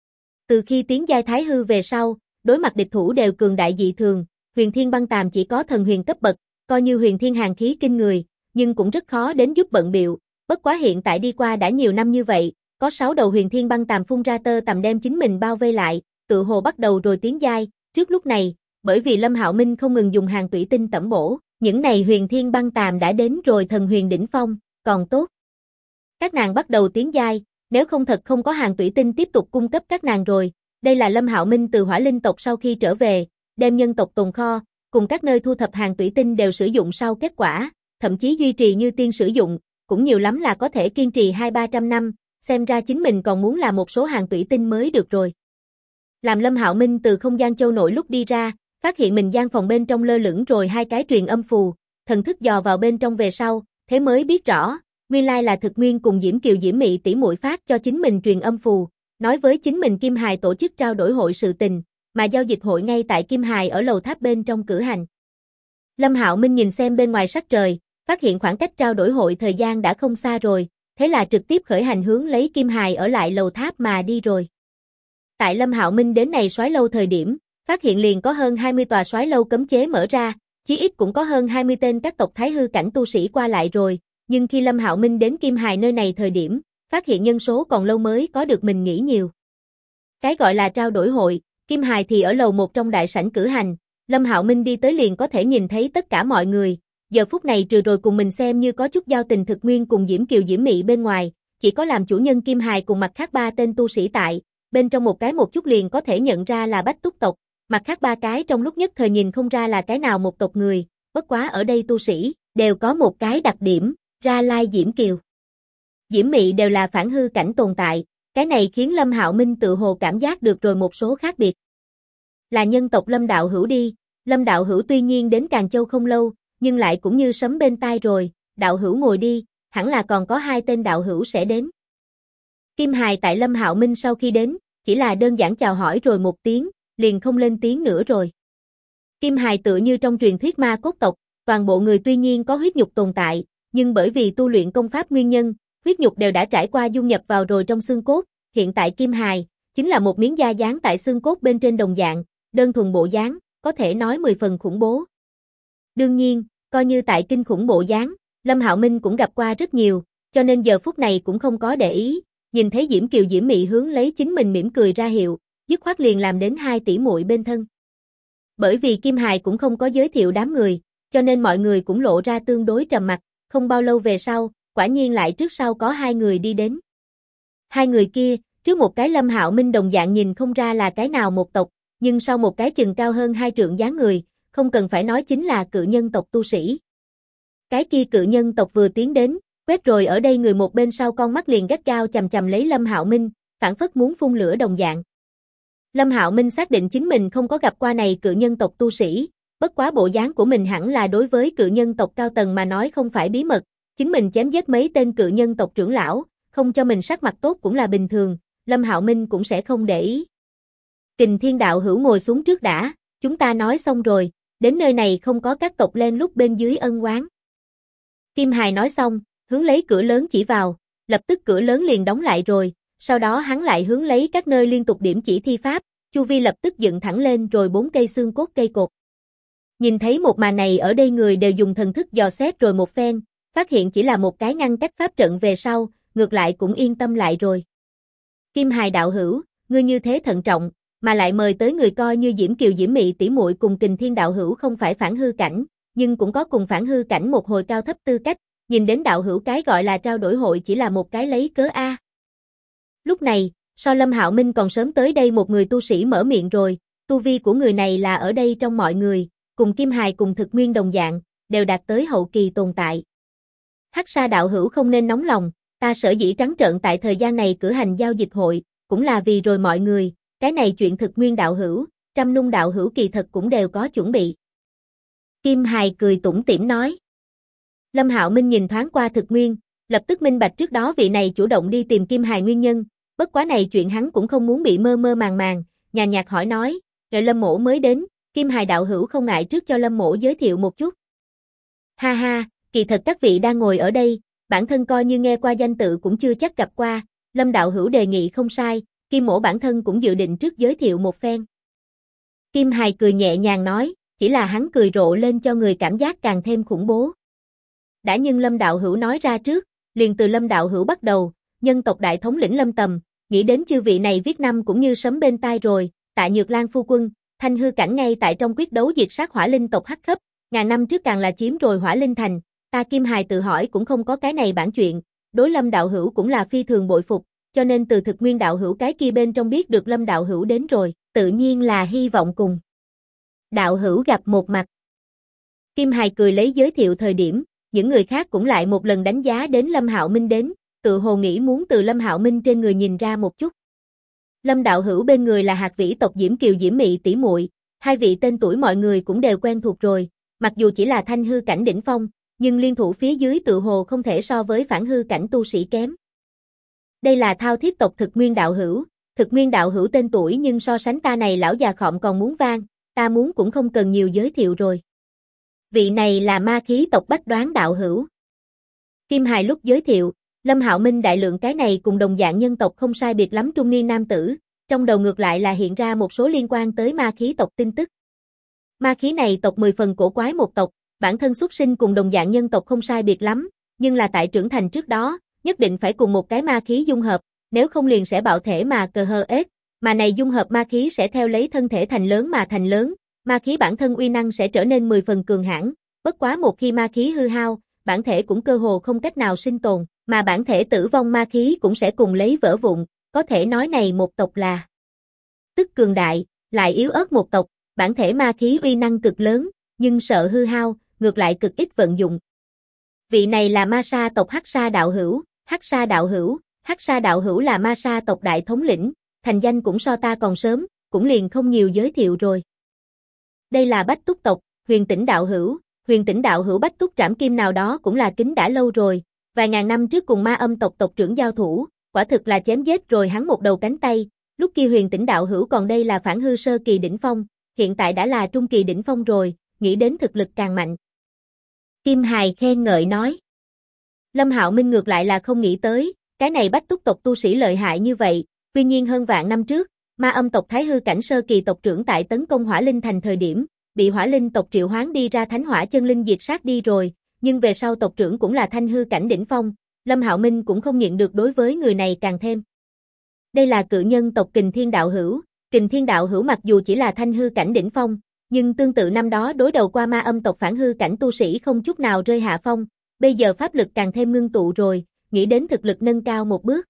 Từ khi tiến giai thái hư về sau, đối mặt địch thủ đều cường đại dị thường, huyền thiên băng tàm chỉ có thần huyền cấp bậc, coi như huyền thiên hàn khí kinh người, nhưng cũng rất khó đến giúp bận bịu, bất quá hiện tại đi qua đã nhiều năm như vậy, có 6 đầu huyền thiên băng tàm phun ra tơ tằm đem chính mình bao vây lại, tự hồ bắt đầu rồi tiến giai, trước lúc này, bởi vì Lâm Hạo Minh không ngừng dùng hàng tủy tinh tẩm bổ, những này huyền thiên băng tàm đã đến rồi thần huyền đỉnh phong, còn tốt. Các nàng bắt đầu tiến giai, nếu không thật không có hàng tủy tinh tiếp tục cung cấp các nàng rồi, đây là Lâm Hạo Minh từ Hỏa Linh tộc sau khi trở về, đem nhân tộc tồn kho, cùng các nơi thu thập hàng thủy tinh đều sử dụng sau kết quả, thậm chí duy trì như tiên sử dụng, cũng nhiều lắm là có thể kiên trì 200-300 năm, xem ra chính mình còn muốn làm một số hàng thủy tinh mới được rồi. Làm Lâm Hạo Minh từ không gian châu nội lúc đi ra, phát hiện mình gian phòng bên trong lơ lửng rồi 2 cái truyền âm phù, thần thức dò vào bên trong về sau, thế mới biết rõ, nguyên lai là Thực Nguyên cùng Diễm Kiều Diễm Mị tỷ muội phát cho chính mình truyền âm phù, nói với chính mình Kim Hài tổ chức trao đổi hội sự tình, mà giao dịch hội ngay tại Kim Hài ở lầu tháp bên trong cử hành. Lâm Hạo Minh nhìn xem bên ngoài sắc trời, phát hiện khoảng cách trao đổi hội thời gian đã không xa rồi, thế là trực tiếp khởi hành hướng lấy Kim Hài ở lại lầu tháp mà đi rồi. Tại Lâm Hạo Minh đến này soái lâu thời điểm, phát hiện liền có hơn 20 tòa soái lâu cấm chế mở ra, chí ít cũng có hơn 20 tên các tộc thái hư cảnh tu sĩ qua lại rồi, nhưng khi Lâm Hạo Minh đến Kim Hài nơi này thời điểm, phát hiện nhân số còn lâu mới có được mình nghĩ nhiều. Cái gọi là trao đổi hội, Kim Hài thì ở lầu 1 trong đại sảnh cử hành, Lâm Hạo Minh đi tới liền có thể nhìn thấy tất cả mọi người, giờ phút này trừ rồi cùng mình xem như có chút giao tình Thực Nguyên cùng Diễm Kiều Diễm Mị bên ngoài, chỉ có làm chủ nhân Kim Hài cùng mặt khác 3 tên tu sĩ tại, bên trong một cái một chút liền có thể nhận ra là Bách Túc tộc, mặt khác 3 cái trong lúc nhất thời nhìn không ra là cái nào một tộc người, bất quá ở đây tu sĩ đều có một cái đặc điểm, Ra Lai Diễm Kiều, Diễm Mị đều là phản hư cảnh tồn tại, cái này khiến Lâm Hạo Minh tự hồ cảm giác được rồi một số khác biệt. Là nhân tộc Lâm đạo hữu đi, Lâm đạo hữu tuy nhiên đến Càn Châu không lâu, nhưng lại cũng như sấm bên tai rồi, đạo hữu ngồi đi, hẳn là còn có 2 tên đạo hữu sẽ đến. Kim Hài tại Lâm Hạo Minh sau khi đến, chỉ là đơn giản chào hỏi rồi một tiếng, liền không lên tiếng nữa rồi. Kim Hài tựa như trong truyền thuyết ma cốt tộc, toàn bộ người tuy nhiên có huyết nhục tồn tại, nhưng bởi vì tu luyện công pháp nguyên nhân, huyết nhục đều đã trải qua dung nhập vào rồi trong xương cốt, hiện tại Kim Hài chính là một miếng da dán tại xương cốt bên trên đồng dạng, đơn thuần bộ dáng, có thể nói 10 phần khủng bố. Đương nhiên, coi như tại kinh khủng bộ dáng, Lâm Hạo Minh cũng gặp qua rất nhiều, cho nên giờ phút này cũng không có để ý, nhìn thấy Diễm Kiều Diễm Mị hướng lấy chính mình mỉm cười ra hiệu, dứt khoát liền làm đến 2 tỷ muội bên thân. Bởi vì Kim Hài cũng không có giới thiệu đám người, cho nên mọi người cũng lộ ra tương đối trầm mặc, không bao lâu về sau, quả nhiên lại trước sau có 2 người đi đến. 2 người kia, trước một cái Lâm Hạo Minh đồng dạng nhìn không ra là cái nào một tộc, nhưng sau một cái chừng cao hơn 2 trượng dáng người, không cần phải nói chính là cự nhân tộc tu sĩ. Cái kia cự nhân tộc vừa tiến đến, quét rồi ở đây người một bên sau con mắt liền gắt gao chằm chằm lấy Lâm Hạo Minh, phảng phất muốn phun lửa đồng dạng. Lâm Hạo Minh xác định chính mình không có gặp qua này cự nhân tộc tu sĩ, bất quá bộ dáng của mình hẳn là đối với cự nhân tộc cao tầng mà nói không phải bí mật, chính mình chém giết mấy tên cự nhân tộc trưởng lão, không cho mình sắc mặt tốt cũng là bình thường, Lâm Hạo Minh cũng sẽ không để ý. Kình Thiên đạo hữu ngồi xuống trước đã, chúng ta nói xong rồi, đến nơi này không có các tộc len lút bên dưới ân oán. Kim Hài nói xong, hướng lấy cửa lớn chỉ vào, lập tức cửa lớn liền đóng lại rồi, sau đó hắn lại hướng lấy các nơi liên tục điểm chỉ thi pháp, chu vi lập tức dựng thẳng lên rồi 4 cây xương cốt cây cột. Nhìn thấy một màn này ở đây người đều dùng thần thức dò xét rồi một phen, phát hiện chỉ là một cái ngăn cách pháp trận về sau, ngược lại cũng yên tâm lại rồi. Kim Hài đạo hữu, ngươi như thế thận trọng, mà lại mời tới người coi như Diễm Kiều Diễm Mị tỷ muội cùng Kình Thiên đạo hữu không phải phản hư cảnh, nhưng cũng có cùng phản hư cảnh một hồi cao thấp tư cách, nhìn đến đạo hữu cái gọi là trao đổi hội chỉ là một cái lấy cớ a. Lúc này, so Lâm Hạo Minh còn sớm tới đây một người tu sĩ mở miệng rồi, tu vi của người này là ở đây trong mọi người, cùng Kim Hài cùng Thực Nguyên đồng dạng, đều đạt tới hậu kỳ tồn tại. Hắc Sa đạo hữu không nên nóng lòng, ta sở dĩ trắng trợn tại thời gian này cử hành giao dịch hội, cũng là vì rồi mọi người, cái này chuyện Thực Nguyên đạo hữu, Trăm Nung đạo hữu kỳ thật cũng đều có chuẩn bị. Kim Hài cười tủm tỉm nói. Lâm Hạo Minh nhìn thoáng qua Thực Nguyên, lập tức minh bạch trước đó vị này chủ động đi tìm Kim Hài nguyên nhân, bất quá này chuyện hắn cũng không muốn bị mơ mơ màng màng, nhàn nhạt hỏi nói, đợi Lâm mỗ mới đến, Kim Hài đạo hữu không ngại trước cho Lâm mỗ giới thiệu một chút. Ha ha, kỳ thật các vị đang ngồi ở đây, bản thân coi như nghe qua danh tự cũng chưa chắc gặp qua, Lâm đạo hữu đề nghị không sai, Kim mỗ bản thân cũng dự định trước giới thiệu một phen. Kim Hài cười nhẹ nhàng nói, chỉ là hắn cười rộ lên cho người cảm giác càng thêm khủng bố. Đã nhưng Lâm đạo hữu nói ra trước, liền từ Lâm đạo hữu bắt đầu, nhân tộc đại thống lĩnh Lâm Tầm, nghĩ đến chư vị này viết năm cũng như sấm bên tai rồi, tại Nhược Lan phu quân, thanh hư cảnh ngay tại trong quyết đấu diệt sát hỏa linh tộc hắc khấp, ngàn năm trước càng là chiếm rồi hỏa linh thành, ta Kim Hài tự hỏi cũng không có cái này bản chuyện, đối Lâm đạo hữu cũng là phi thường bội phục, cho nên từ Thực Nguyên đạo hữu cái kia bên trong biết được Lâm đạo hữu đến rồi, tự nhiên là hy vọng cùng. Đạo hữu gặp một mặt. Kim Hài cười lấy giới thiệu thời điểm, những người khác cũng lại một lần đánh giá đến Lâm Hạo Minh đến, tự hồ nghĩ muốn từ Lâm Hạo Minh trên người nhìn ra một chút. Lâm đạo hữu bên người là Hạt Vĩ tộc Diễm Kiều Diễm Mị tỷ muội, hai vị tên tuổi mọi người cũng đều quen thuộc rồi, mặc dù chỉ là thanh hư cảnh đỉnh phong, nhưng liên thủ phía dưới tự hồ không thể so với phản hư cảnh tu sĩ kém. Đây là Thao Thiết tộc Thực Nguyên đạo hữu tên tuổi nhưng so sánh ta này lão già khọm còn muốn vang, ta muốn cũng không cần nhiều giới thiệu rồi. Vị này là Ma Khí tộc Bách Đoán đạo hữu. Kim Hài lúc giới thiệu, Lâm Hạo Minh đại lượng cái này cùng đồng dạng nhân tộc không sai biệt lắm trung niên nam tử, trong đầu ngược lại là hiện ra một số liên quan tới Ma Khí tộc tin tức. Ma Khí này tộc 10 phần cổ quái một tộc, bản thân xuất sinh cùng đồng dạng nhân tộc không sai biệt lắm, nhưng là tại trưởng thành trước đó, nhất định phải cùng một cái ma khí dung hợp, nếu không liền sẽ bạo thể mà cờ hờ ết, mà này dung hợp ma khí sẽ theo lấy thân thể thành lớn mà thành lớn, ma khí bản thân uy năng sẽ trở nên 10 phần cường hãn, bất quá một khi ma khí hư hao, bản thể cũng cơ hồ không cách nào sinh tồn, mà bản thể tử vong ma khí cũng sẽ cùng lấy vỡ vụn, có thể nói này một tộc là tức cường đại, lại yếu ớt một tộc, bản thể ma khí uy năng cực lớn, nhưng sợ hư hao, ngược lại cực ít vận dụng. Vị này là Ma Sa tộc Hắc Sa đạo hữu, Hắc Sa đạo hữu là Ma Sa tộc đại thống lĩnh, thành danh cũng so ta còn sớm, cũng liền không nhiều giới thiệu rồi. Đây là Bách Túc tộc, Huyền Tĩnh đạo hữu Bách Túc Trảm Kim nào đó cũng là kính đã lâu rồi, vài ngàn năm trước cùng Ma Âm tộc tộc trưởng giao thủ, quả thực là chém giết rồi hắn một đầu cánh tay, lúc kia Huyền Tĩnh đạo hữu còn đây là phản hư sơ kỳ đỉnh phong, hiện tại đã là trung kỳ đỉnh phong rồi, nghĩ đến thực lực càng mạnh. Kim Hài khen ngợi nói. Lâm Hạo Minh ngược lại là không nghĩ tới, cái này Bách Túc tộc tu sĩ lợi hại như vậy, tuy nhiên hơn vạn năm trước, Ma Âm tộc Thái hư cảnh sơ kỳ tộc trưởng tại tấn công Hỏa Linh thành thời điểm, bị Hỏa Linh tộc triệu hoán đi ra Thánh Hỏa chân linh diệt sát đi rồi, nhưng về sau tộc trưởng cũng là thanh hư cảnh đỉnh phong, Lâm Hạo Minh cũng không nhịn được đối với người này càng thêm. Đây là cự nhân tộc Kình Thiên đạo hữu mặc dù chỉ là thanh hư cảnh đỉnh phong, nhưng tương tự năm đó đối đầu qua Ma Âm tộc phản hư cảnh tu sĩ không chút nào rơi hạ phong, bây giờ pháp lực càng thêm ngưng tụ rồi, nghĩ đến thực lực nâng cao một bước.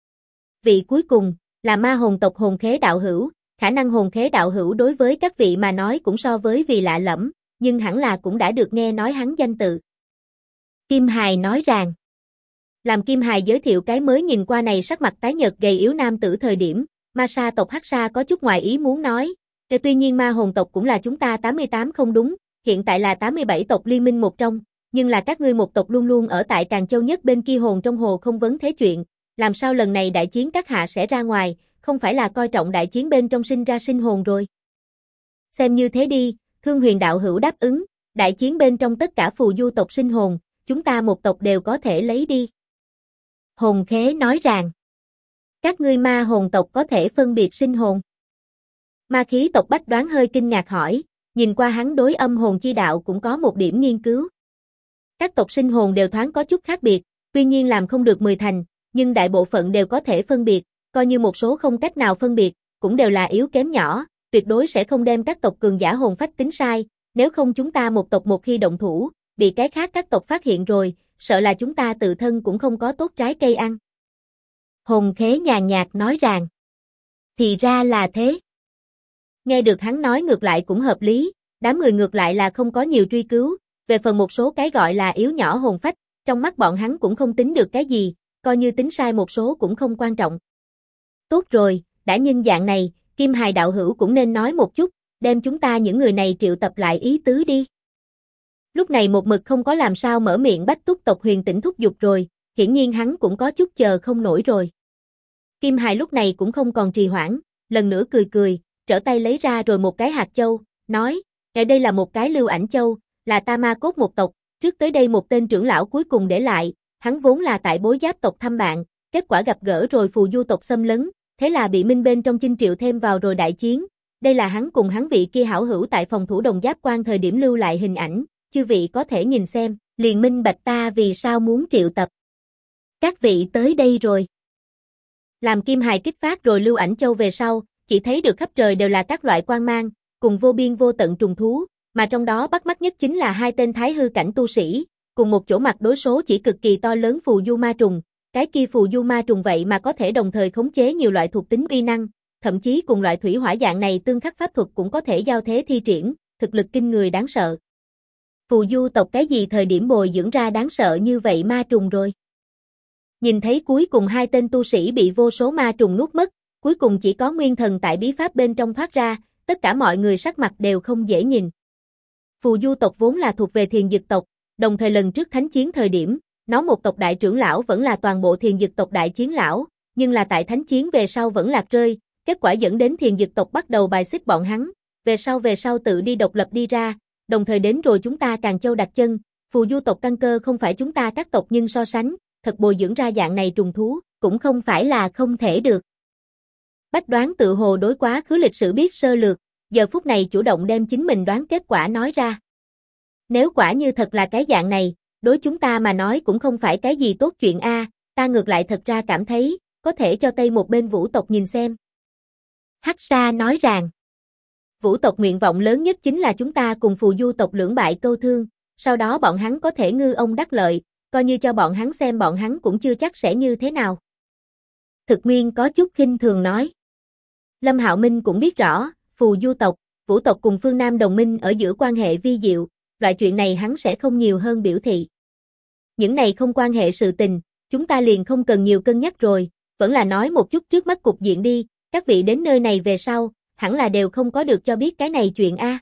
Vị cuối cùng là Ma Hồn tộc Hồn Khế đạo hữu, khả năng Hồn Khế đạo hữu đối với các vị mà nói cũng so với vì lạ lẫm, nhưng hẳn là cũng đã được nghe nói hắn danh tự. Kim Hài nói rằng, làm Kim Hài giới thiệu cái mới nhìn qua này sắc mặt tái nhợt gầy yếu nam tử thời điểm, Ma Sa tộc Hắc Sa có chút ngoài ý muốn nói, tuy nhiên Ma Hồn tộc cũng là chúng ta 88 không đúng, hiện tại là 87 tộc liên minh một trong, nhưng là các ngươi một tộc luôn luôn ở tại Càn Châu nhất bên kia hồn trong hồ không vấn thế chuyện, làm sao lần này đại chiến các hạ sẽ ra ngoài, không phải là coi trọng đại chiến bên trong sinh ra sinh hồn rồi. Xem như thế đi, Thương Huyền đạo hữu đáp ứng, đại chiến bên trong tất cả phù du tộc sinh hồn, chúng ta một tộc đều có thể lấy đi. Hồn Khế nói rằng, các ngươi Ma Hồn tộc có thể phân biệt sinh hồn. Ma Khí tộc Bách Đoán hơi kinh ngạc hỏi, nhìn qua hắn đối âm hồn chi đạo cũng có một điểm nghiên cứu. Các tộc sinh hồn đều thoáng có chút khác biệt, tuy nhiên làm không được 10 thành, nhưng đại bộ phận đều có thể phân biệt, coi như một số không cách nào phân biệt, cũng đều là yếu kém nhỏ, tuyệt đối sẽ không đem các tộc cường giả hồn phách tính sai, nếu không chúng ta một tộc một khi động thủ, bị cái khác các tộc phát hiện rồi, sợ là chúng ta tự thân cũng không có tốt trái cây ăn. Hồn Khế nhàn nhạt nói rằng, thì ra là thế. Nghe được hắn nói ngược lại cũng hợp lý, đám người ngược lại là không có nhiều truy cứu, về phần một số cái gọi là yếu nhỏ hồn phách, trong mắt bọn hắn cũng không tính được cái gì, coi như tính sai một số cũng không quan trọng. Tốt rồi, đã nhân dạng này, Kim Hài đạo hữu cũng nên nói một chút, đem chúng ta những người này triệu tập lại ý tứ đi. Lúc này một mực không có làm sao mở miệng Bách Túc tộc Huyền Tĩnh thúc giục rồi, hiển nhiên hắn cũng có chút chờ không nổi rồi. Kim Hài lúc này cũng không còn trì hoãn, lần nữa cười cười, trở tay lấy ra rồi một cái hạt châu, nói, đây là một cái lưu ảnh châu, là ta Ma Cốt một tộc, trước tới đây một tên trưởng lão cuối cùng để lại, hắn vốn là tại Bối Giáp tộc thăm bạn, kết quả gặp gỡ rồi phù du tộc xâm lấn, thế là bị minh bên trong chinh triệu thêm vào rồi đại chiến, đây là hắn cùng hắn vị kia hảo hữu tại phòng thủ Đồng Giáp Quan thời điểm lưu lại hình ảnh, chư vị có thể nhìn xem, liền minh bạch ta vì sao muốn triệu tập. Các vị tới đây rồi. Làm Kim Hài kích phát rồi lưu ảnh châu về sau, chỉ thấy được khắp trời đều là các loại quang mang, cùng vô biên vô tận trùng thú, mà trong đó bắt mắt nhất chính là hai tên thái hư cảnh tu sĩ, cùng một chỗ mặt đối số chỉ cực kỳ to lớn phù du ma trùng, cái kia phù du ma trùng vậy mà có thể đồng thời khống chế nhiều loại thuộc tính uy năng, thậm chí cùng loại thủy hỏa dạng này tương khắc pháp thuật cũng có thể giao thế thi triển, thực lực kinh người đáng sợ. Phù du tộc cái gì thời điểm bồi dưỡng ra đáng sợ như vậy ma trùng rồi. Nhìn thấy cuối cùng hai tên tu sĩ bị vô số ma trùng nuốt mất, cuối cùng chỉ có nguyên thần tại bí pháp bên trong thoát ra, tất cả mọi người sắc mặt đều không dễ nhìn. Phù du tộc vốn là thuộc về Thiền Dực tộc, đồng thời lần trước thánh chiến thời điểm, nó một tộc đại trưởng lão vẫn là toàn bộ Thiền Dực tộc đại chiến lão, nhưng là tại thánh chiến về sau vẫn lạc rơi, kết quả dẫn đến Thiền Dực tộc bắt đầu bài xích bọn hắn, về sau tự đi độc lập đi ra, đồng thời đến rồi chúng ta Càn Châu đặt chân, phù du tộc căn cơ không phải chúng ta các tộc nhưng so sánh, thật bồi dưỡng ra dạng này trùng thú, cũng không phải là không thể được. Bách Đoán tự hồ đối quá khứ lịch sử biết sơ lược, giờ phút này chủ động đem chính mình đoán kết quả nói ra. Nếu quả như thật là cái dạng này, đối chúng ta mà nói cũng không phải cái gì tốt chuyện a, ta ngược lại thật ra cảm thấy, có thể cho Tây một bên Vũ tộc nhìn xem. Hắc Sa nói rằng, Vũ tộc nguyện vọng lớn nhất chính là chúng ta cùng phù du tộc lưỡng bại câu thương, sau đó bọn hắn có thể ngư ông đắc lợi, coi như cho bọn hắn xem bọn hắn cũng chưa chắc sẽ như thế nào. Thực Nguyên có chút khinh thường nói. Lâm Hạo Minh cũng biết rõ, phù du tộc, Vũ tộc cùng phương Nam đồng minh ở giữa quan hệ vi diệu, loại chuyện này hắn sẽ không nhiều hơn biểu thị. Những này không quan hệ sự tình, chúng ta liền không cần nhiều cân nhắc rồi, vẫn là nói một chút trước mắt cục diện đi, các vị đến nơi này về sau, hẳn là đều không có được cho biết cái này chuyện a.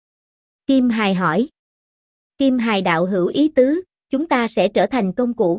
Kim Hài hỏi. Kim Hài đạo hữu ý tứ, chúng ta sẽ trở thành công cụ.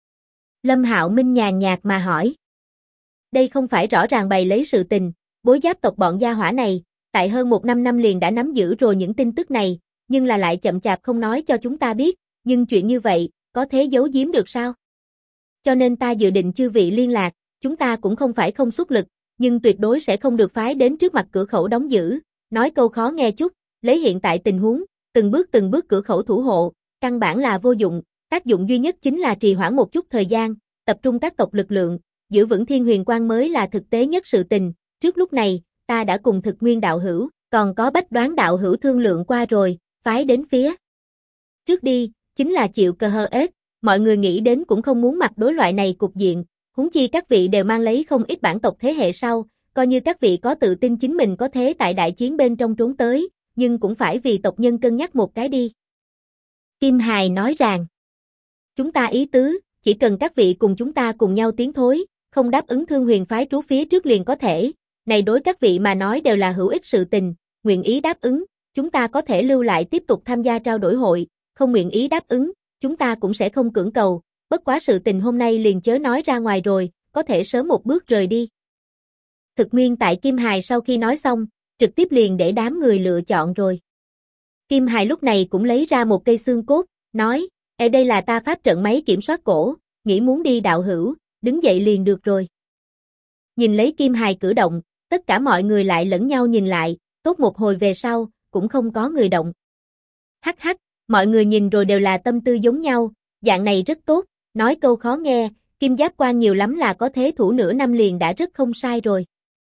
Lâm Hạo Minh nhàn nhạt mà hỏi. Đây không phải rõ ràng bày lấy sự tình, Bối Giáp tộc bọn gia hỏa này, tại hơn 1 năm liền đã nắm giữ rồi những tin tức này, nhưng là lại chậm chạp không nói cho chúng ta biết, nhưng chuyện như vậy, có thế giấu giếm được sao? Cho nên ta dự định chư vị liên lạc, chúng ta cũng không phải không xuất lực, nhưng tuyệt đối sẽ không được phái đến trước mặt cửa khẩu đóng giữ, nói câu khó nghe chút, lấy hiện tại tình huống, từng bước cửa khẩu thủ hộ, căn bản là vô dụng, tác dụng duy nhất chính là trì hoãn một chút thời gian, tập trung các tộc lực lượng, giữ vững Thiên Huyền Quang mới là thực tế nhất sự tình, trước lúc này, ta đã cùng Thực Nguyên đạo hữu, còn có Bách Đoán đạo hữu thương lượng qua rồi, phái đến phía trước đi, chính là chịu cơ hơ ếch, mọi người nghĩ đến cũng không muốn mặt đối loại này cục diện, huống chi các vị đều mang lấy không ít bản tộc thế hệ sau, coi như các vị có tự tin chính mình có thế tại đại chiến bên trong trốn tới, nhưng cũng phải vì tộc nhân cân nhắc một cái đi. Kim Hài nói rằng, chúng ta ý tứ, chỉ cần các vị cùng chúng ta cùng nhau tiến thối, không đáp ứng Thương Huyền phái trú phía trước liền có thể, này đối các vị mà nói đều là hữu ích sự tình, nguyện ý đáp ứng, chúng ta có thể lưu lại tiếp tục tham gia trao đổi hội, không nguyện ý đáp ứng, chúng ta cũng sẽ không cưỡng cầu, bất quá sự tình hôm nay liền chớ nói ra ngoài rồi, có thể sớm một bước rời đi. Thực Nguyên tại Kim Hài sau khi nói xong, trực tiếp liền để đám người lựa chọn rồi. Kim Hài lúc này cũng lấy ra một cây xương cốt, nói, ở đây là ta pháp trận máy kiểm soát cổ, nghĩ muốn đi đạo hữu, đứng dậy liền được rồi. Nhìn lấy Kim Hài cử động, tất cả mọi người lại lẫn nhau nhìn lại, tốt một hồi về sau, cũng không có người động. Hắc hắc, mọi người nhìn rồi đều là tâm tư giống nhau, dạng này rất tốt, nói câu khó nghe, Kim Giáp Quan nhiều lắm là có thế thủ nửa năm liền đã rất không sai rồi.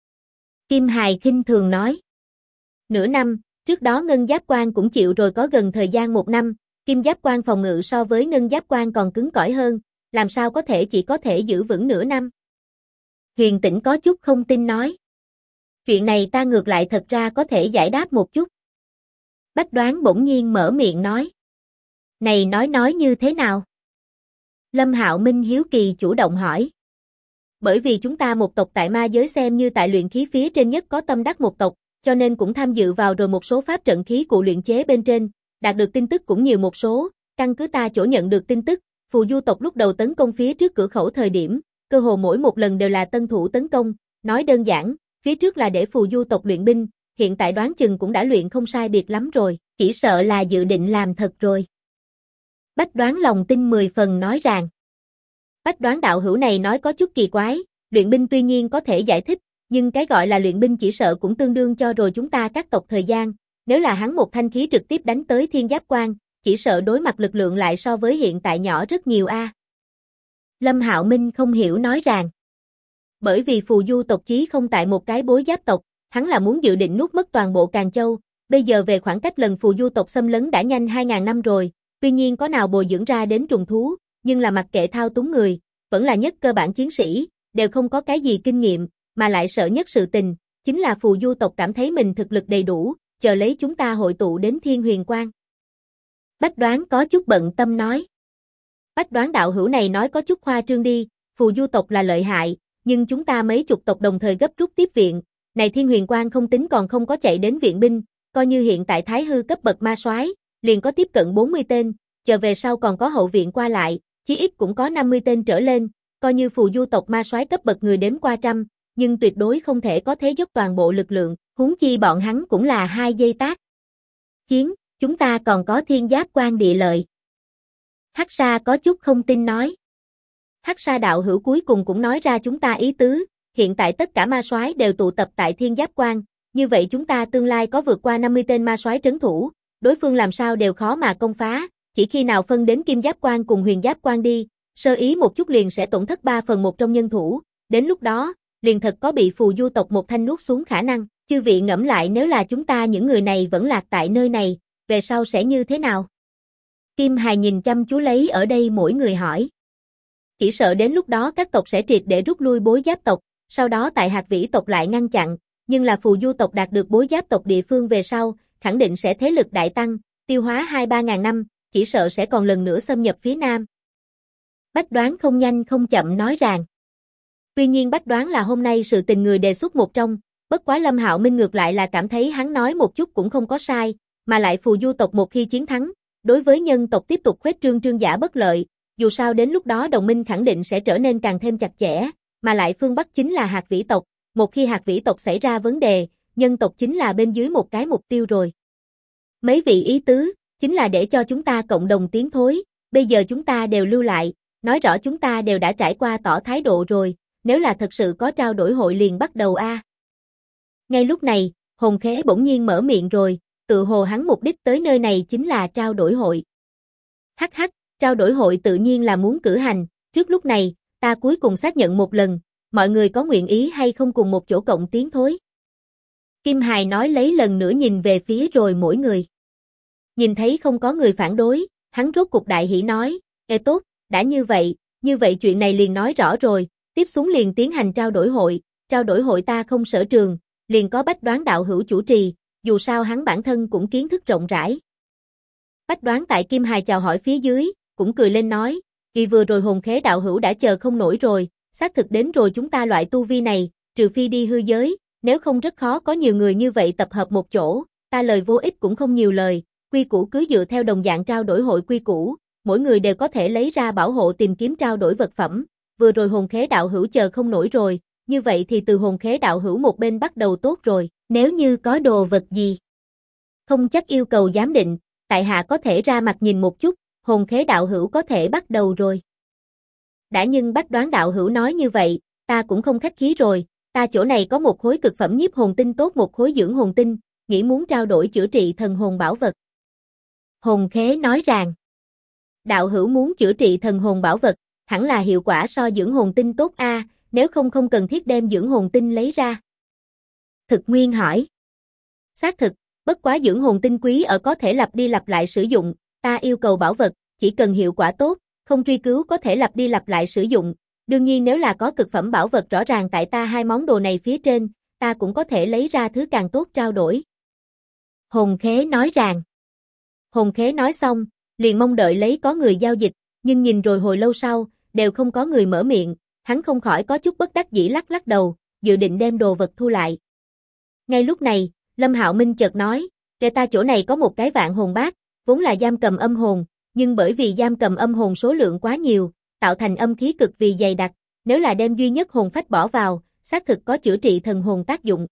Kim Hài khinh thường nói. Nửa năm, trước đó Ngân Giáp Quan cũng chịu rồi có gần thời gian 1 năm, Kim Giáp Quan phòng ngự so với Ngân Giáp Quan còn cứng cỏi hơn, làm sao có thể chỉ có thể giữ vững nửa năm. Huyền Tĩnh có chút không tin nói. Chuyện này ta ngược lại thật ra có thể giải đáp một chút. Bách Đoán bỗng nhiên mở miệng nói. Này nói như thế nào? Lâm Hạo Minh hiếu kỳ chủ động hỏi. Bởi vì chúng ta một tộc tại ma giới xem như tại luyện khí phía trên nhất có tâm đắc một tộc, cho nên cũng tham dự vào rồi một số pháp trận khí cụ luyện chế bên trên, đạt được tin tức cũng nhiều một số, căn cứ ta chỗ nhận được tin tức, phù du tộc lúc đầu tấn công phía trước cửa khẩu thời điểm, cơ hồ mỗi một lần đều là tân thủ tấn công, nói đơn giản, phía trước là để phù du tộc luyện binh, hiện tại đoán chừng cũng đã luyện không sai biệt lắm rồi, chỉ sợ là dự định làm thật rồi. Bách Đoán lòng tin 10 phần nói rằng, Bách Đoán đạo hữu này nói có chút kỳ quái, luyện binh tuy nhiên có thể giải thích, nhưng cái gọi là luyện binh chỉ sợ cũng tương đương cho rồi chúng ta các tộc thời gian, nếu là hắn một thanh khí trực tiếp đánh tới Thiên Giáp Quan, chỉ sợ đối mặt lực lượng lại so với hiện tại nhỏ rất nhiều a. Lâm Hạo Minh không hiểu nói rằng, bởi vì phù du tộc chí không tại một cái Bối Giáp tộc, hắn là muốn dự định nuốt mất toàn bộ Càn Châu, bây giờ về khoảng cách lần phù du tộc xâm lấn đã nhanh 2000 năm rồi, tuy nhiên có nào bồi dưỡng ra đến trùng thú, nhưng là mặc kệ thao túng người, vẫn là nhất cơ bản chiến sĩ, đều không có cái gì kinh nghiệm, mà lại sợ nhất sự tình, chính là phù du tộc cảm thấy mình thực lực đầy đủ, chờ lấy chúng ta hội tụ đến Thiên Huyền Quang. Bách Đoán có chút bận tâm nói. Bách Đoán đạo hữu này nói có chút khoa trương đi, phù du tộc là lợi hại, nhưng chúng ta mấy chục tộc đồng thời gấp rút tiếp viện, này Thiên Huyền Quang không tính còn không có chạy đến viện binh, coi như hiện tại Thái Hư cấp bậc ma soái, liền có tiếp cận 40 tên, chờ về sau còn có hậu viện qua lại, chí ít cũng có 50 tên trở lên, coi như phù du tộc ma soái cấp bậc người đếm qua trăm, nhưng tuyệt đối không thể có thế dốc toàn bộ lực lượng, huống chi bọn hắn cũng là 2 giây tác chiến, chúng ta còn có Thiên Giáp Quan địa lợi. Hắc Sa có chút không tin nói. Hắc Sa đạo hữu cuối cùng cũng nói ra chúng ta ý tứ, hiện tại tất cả ma soái đều tụ tập tại Thiên Giáp Quan, như vậy chúng ta tương lai có vượt qua 50 tên ma soái trấn thủ, đối phương làm sao đều khó mà công phá, chỉ khi nào phân đến Kim Giáp Quan cùng Huyền Giáp Quan đi, sơ ý một chút liền sẽ tổn thất 3/1 trong nhân thủ, đến lúc đó, liền thật có bị phù du tộc một thanh nuốt xuống khả năng, chư vị ngẫm lại nếu là chúng ta những người này vẫn lạc tại nơi này, về sau sẽ như thế nào? Kim Hài nhìn chăm chú lấy ở đây mỗi người hỏi. Chỉ sợ đến lúc đó các tộc sẽ triệt để rút lui Bối Giáp tộc, sau đó tại Hạt Vĩ tộc lại ngăn chặn, nhưng là phù du tộc đạt được Bối Giáp tộc địa phương về sau, khẳng định sẽ thế lực đại tăng, tiêu hóa 2-3 ngàn năm, chỉ sợ sẽ còn lần nữa xâm nhập phía Nam. Bách Đoán không nhanh không chậm nói ràng. Tuy nhiên Bách Đoán là hôm nay sự tình người đề xuất một trong, bất quá Lâm Hạo Minh ngược lại là cảm thấy hắn nói một chút cũng không có sai, mà lại phù du tộc một khi chiến thắng, đối với nhân tộc tiếp tục khuếch trương trương giả bất lợi, dù sao đến lúc đó đồng minh khẳng định sẽ trở nên càng thêm chặt chẽ, mà lại phương Bắc chính là Hạt Vĩ tộc, một khi Hạt Vĩ tộc xảy ra vấn đề, nhân tộc chính là bên dưới một cái mục tiêu rồi. Mấy vị ý tứ, chính là để cho chúng ta cộng đồng tiến thối, bây giờ chúng ta đều lưu lại, nói rõ chúng ta đều đã trải qua tỏ thái độ rồi, nếu là thật sự có trao đổi hội liền bắt đầu a. Ngay lúc này, Hồn Khế bỗng nhiên mở miệng rồi, tự hồ hắn mục đích tới nơi này chính là trao đổi hội. Hắc hắc, trao đổi hội tự nhiên là muốn cử hành, trước lúc này, ta cuối cùng xác nhận một lần, mọi người có nguyện ý hay không cùng một chỗ cộng tiến thối. Kim Hài nói lấy lần nữa nhìn về phía rồi mỗi người. Nhìn thấy không có người phản đối, hắn rốt cục đại hỉ nói, ê tốt, đã như vậy chuyện này liền nói rõ rồi, tiếp xuống liền tiến hành trao đổi hội ta không sở trường, liền có Bách Đoán đạo hữu chủ trì, dù sao hắn bản thân cũng kiến thức rộng rãi. Bách Đoán tại Kim Hài chào hỏi phía dưới, cũng cười lên nói, kỳ vừa rồi Hồn Khế đạo hữu đã chờ không nổi rồi, xác thực đến rồi chúng ta loại tu vi này, trừ phi đi hư giới, nếu không rất khó có nhiều người như vậy tập hợp một chỗ, ta lời vô ích cũng không nhiều lời, quy củ cứ dựa theo đồng dạng trao đổi hội quy củ, mỗi người đều có thể lấy ra bảo hộ tìm kiếm trao đổi vật phẩm, vừa rồi Hồn Khế đạo hữu chờ không nổi rồi, như vậy thì từ Hồn Khế đạo hữu một bên bắt đầu tốt rồi, nếu như có đồ vật gì không chắc yêu cầu giám định, tại hạ có thể ra mặt nhìn một chút, Hồn Khế đạo hữu có thể bắt đầu rồi. Đã nhưng Bách Đoán đạo hữu nói như vậy, ta cũng không khách khí rồi, ta chỗ này có một khối cực phẩm nhiếp hồn tinh tốt một khối dưỡng hồn tinh, nghĩ muốn trao đổi chữa trị thần hồn bảo vật. Hồn Khế nói rằng, đạo hữu muốn chữa trị thần hồn bảo vật, hẳn là hiệu quả so dưỡng hồn tinh tốt a, nếu không không cần thiết đem dưỡng hồn tinh lấy ra. Thực Nguyên hỏi. Xác thực, bất quá dưỡng hồn tinh quý ở có thể lặp đi lặp lại sử dụng, ta yêu cầu bảo vật, chỉ cần hiệu quả tốt, không truy cứu có thể lặp đi lặp lại sử dụng, đương nhiên nếu là có cực phẩm bảo vật rõ ràng tại ta hai món đồ này phía trên, ta cũng có thể lấy ra thứ càng tốt trao đổi. Hồn Khế nói rằng. Hồn Khế nói xong, liền mong đợi lấy có người giao dịch, nhưng nhìn rồi hồi lâu sau, đều không có người mở miệng, hắn không khỏi có chút bất đắc dĩ lắc lắc đầu, dự định đem đồ vật thu lại. Ngay lúc này, Lâm Hạo Minh chợt nói, để ta chỗ này có một cái vạn hồn bát, vốn là giam cầm âm hồn, nhưng bởi vì giam cầm âm hồn số lượng quá nhiều, tạo thành âm khí cực vì dày đặc, nếu là đem duy nhất hồn phách bỏ vào, xác thực có chữa trị thần hồn tác dụng.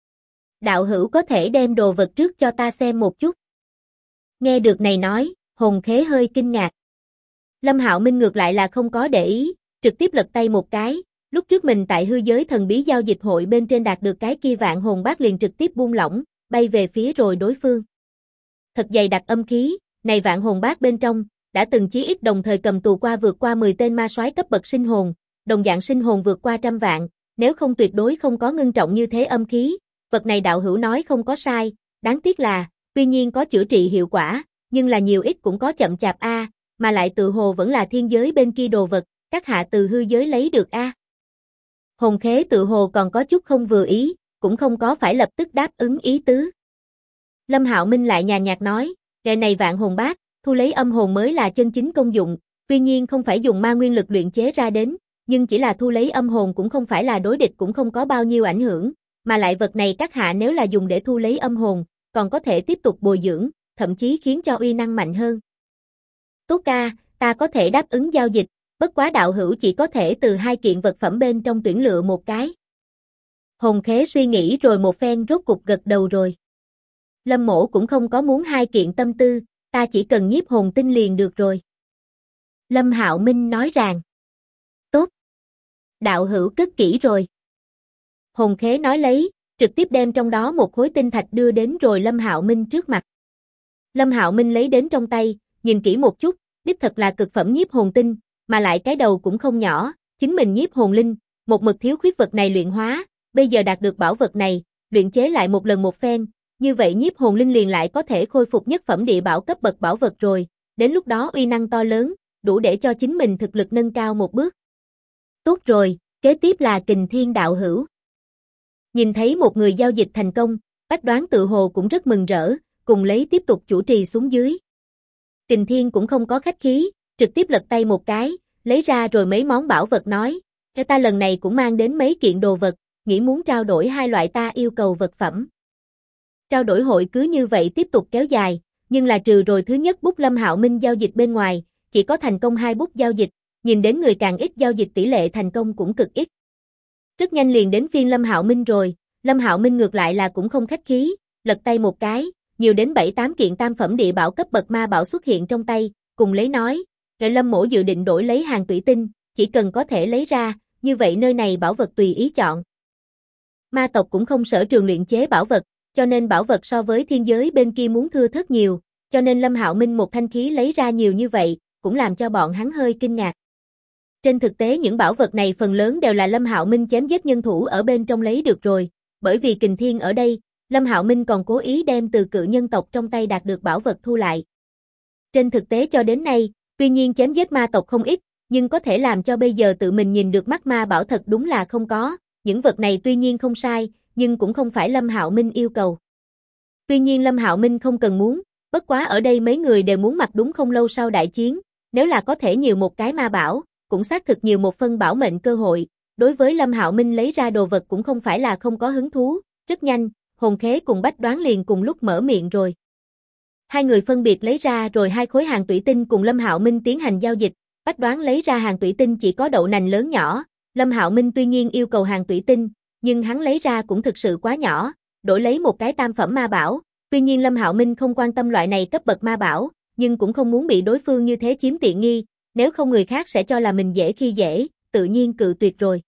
Đạo hữu có thể đem đồ vật trước cho ta xem một chút. Nghe được này nói, Hồn Khế hơi kinh ngạc. Lâm Hạo Minh ngược lại là không có để ý, trực tiếp lật tay một cái, lúc trước mình tại hư giới thần bí giao dịch hội bên trên đạt được cái kia vạn hồn bát liền trực tiếp buông lỏng, bay về phía rồi đối phương. Thật dày đặc âm khí, này vạn hồn bát bên trong, đã từng chí ít đồng thời cầm tù qua vượt qua 10 tên ma soái cấp bậc sinh hồn, đồng dạng sinh hồn vượt qua 100 vạn, nếu không tuyệt đối không có ngưng trọng như thế âm khí, vật này đạo hữu nói không có sai, đáng tiếc là, tuy nhiên có chữa trị hiệu quả, nhưng là nhiều ít cũng có chậm chạp a, mà lại tự hồ vẫn là thiên giới bên kia đồ vật, các hạ từ hư giới lấy được a. Hồn Khế tự hồ còn có chút không vừa ý, cũng không có phải lập tức đáp ứng ý tứ. Lâm Hạo Minh lại nhàn nhạt nói, "Nghề này vạn hồn bát, thu lấy âm hồn mới là chân chính công dụng, tuy nhiên không phải dùng ma nguyên lực luyện chế ra đến, nhưng chỉ là thu lấy âm hồn cũng không phải là đối địch cũng không có bao nhiêu ảnh hưởng, mà lại vật này các hạ nếu là dùng để thu lấy âm hồn, còn có thể tiếp tục bồi dưỡng, thậm chí khiến cho uy năng mạnh hơn." "Tốt ca, ta có thể đáp ứng giao dịch, bất quá đạo hữu chỉ có thể từ 2 kiện vật phẩm bên trong tuyển lựa một cái." Hồn Khế suy nghĩ rồi một phen rốt cục gật đầu rồi. Lâm Mỗ cũng không có muốn 2 kiện tâm tư, ta chỉ cần nhiếp hồn tinh liền được rồi. Lâm Hạo Minh nói rằng. Tốt. Đạo hữu cất kỹ rồi. Hồn Khế nói lấy, trực tiếp đem trong đó một khối tinh thạch đưa đến rồi Lâm Hạo Minh trước mặt. Lâm Hạo Minh lấy đến trong tay, nhìn kỹ một chút, đích thật là cực phẩm nhiếp hồn tinh, mà lại cái đầu cũng không nhỏ, chính mình nhiếp hồn linh, một mực thiếu khuyết vật này luyện hóa, bây giờ đạt được bảo vật này, luyện chế lại một lần một phen, như vậy nhiếp hồn linh liền lại có thể khôi phục nhất phẩm địa bảo cấp bậc bảo vật rồi, đến lúc đó uy năng to lớn, đủ để cho chính mình thực lực nâng cao một bước. Tốt rồi, kế tiếp là Kình Thiên đạo hữu. Nhìn thấy một người giao dịch thành công, Bách Đoán tự hồ cũng rất mừng rỡ, cùng lấy tiếp tục chủ trì xuống dưới. Kình Thiên cũng không có khách khí, trực tiếp lật tay một cái, lấy ra rồi mấy món bảo vật nói, "Theo ta lần này cũng mang đến mấy kiện đồ vật, nghĩ muốn trao đổi 2 loại ta yêu cầu vật phẩm." Trao đổi hội cứ như vậy tiếp tục kéo dài, nhưng là trừ rồi thứ nhất bút Lâm Hạo Minh giao dịch bên ngoài, chỉ có thành công 2 bút giao dịch, nhìn đến người càng ít giao dịch tỷ lệ thành công cũng cực ít. Rất nhanh liền đến phiên Lâm Hạo Minh rồi, Lâm Hạo Minh ngược lại là cũng không khách khí, lật tay một cái, nhiều đến 7-8 kiện tam phẩm địa bảo cấp bậc ma bảo xuất hiện trong tay, cùng lấy nói, "Ngài Lâm mỗ dự định đổi lấy hàng thủy tinh, chỉ cần có thể lấy ra, như vậy nơi này bảo vật tùy ý chọn." Ma tộc cũng không sở trường luyện chế bảo vật, cho nên bảo vật so với thiên giới bên kia muốn thưa thớt nhiều, cho nên Lâm Hạo Minh một thanh khí lấy ra nhiều như vậy, cũng làm cho bọn hắn hơi kinh ngạc. Trên thực tế những bảo vật này phần lớn đều là Lâm Hạo Minh chém giết nhân thủ ở bên trong lấy được rồi, bởi vì Kình Thiên ở đây, Lâm Hạo Minh còn cố ý đem từ cự nhân tộc trong tay đạt được bảo vật thu lại. Trên thực tế cho đến nay, tuy nhiên chém giết ma tộc không ít, nhưng có thể làm cho bây giờ tự mình nhìn được mắt ma bảo thật đúng là không có, những vật này tuy nhiên không sai, nhưng cũng không phải Lâm Hạo Minh yêu cầu. Tuy nhiên Lâm Hạo Minh không cần muốn, bất quá ở đây mấy người đều muốn mặc đúng không lâu sau đại chiến, nếu là có thể nhiều một cái ma bảo, cũng xác thực nhiều một phân bảo mệnh cơ hội, đối với Lâm Hạo Minh lấy ra đồ vật cũng không phải là không có hứng thú, rất nhanh, Hồn Khế cùng Bách Đoán liền cùng lúc mở miệng rồi. 2 người phân biệt lấy ra rồi 2 khối hàng thủy tinh cùng Lâm Hạo Minh tiến hành giao dịch, Bách Đoán lấy ra hàng thủy tinh chỉ có đậu nành lớn nhỏ, Lâm Hạo Minh tuy nhiên yêu cầu hàng thủy tinh, nhưng hắn lấy ra cũng thực sự quá nhỏ, đổi lấy một cái tam phẩm ma bảo, tuy nhiên Lâm Hạo Minh không quan tâm loại này cấp bậc ma bảo, nhưng cũng không muốn bị đối phương như thế chiếm tiện nghi, nếu không người khác sẽ cho là mình dễ khi dễ, tự nhiên cự tuyệt rồi.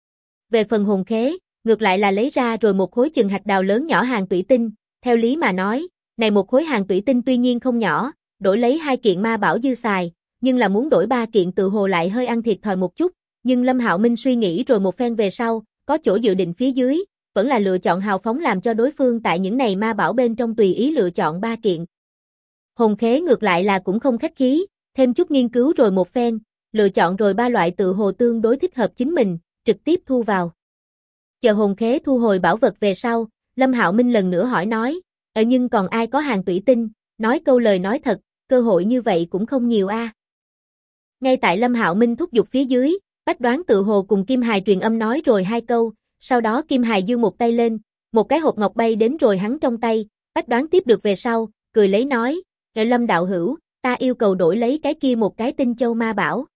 Về phần Hồn Khế, ngược lại là lấy ra rồi một khối chừng hạt đào lớn nhỏ hàng thủy tinh, theo lý mà nói, này một khối hàng thủy tinh tuy nhiên không nhỏ, đổi lấy 2 kiện ma bảo dư xài, nhưng là muốn đổi 3 kiện tự hồ lại hơi ăn thiệt thòi một chút, nhưng Lâm Hạo Minh suy nghĩ rồi một phen về sau, có chỗ dự định phía dưới, vẫn là lựa chọn hào phóng làm cho đối phương tại những này ma bảo bên trong tùy ý lựa chọn 3 kiện. Hồn Khế ngược lại là cũng không khách khí, thêm chút nghiên cứu rồi một phen, lựa chọn rồi 3 loại tự hồ tương đối thích hợp chính mình, trực tiếp thu vào. Chờ Hồn Khế thu hồi bảo vật về sau, Lâm Hạo Minh lần nữa hỏi nói, nhưng còn ai có hàng thủy tinh, nói câu lời nói thật, cơ hội như vậy cũng không nhiều a." Ngay tại Lâm Hạo Minh thúc giục phía dưới, Bách Đoán tự hồ cùng Kim Hài truyền âm nói rồi 2 câu, sau đó Kim Hài giơ một tay lên, một cái hộp ngọc bay đến rồi hắn trong tay, Bách Đoán tiếp được về sau, cười lấy nói, "Lâm đạo hữu, ta yêu cầu đổi lấy cái kia một cái tinh châu ma bảo."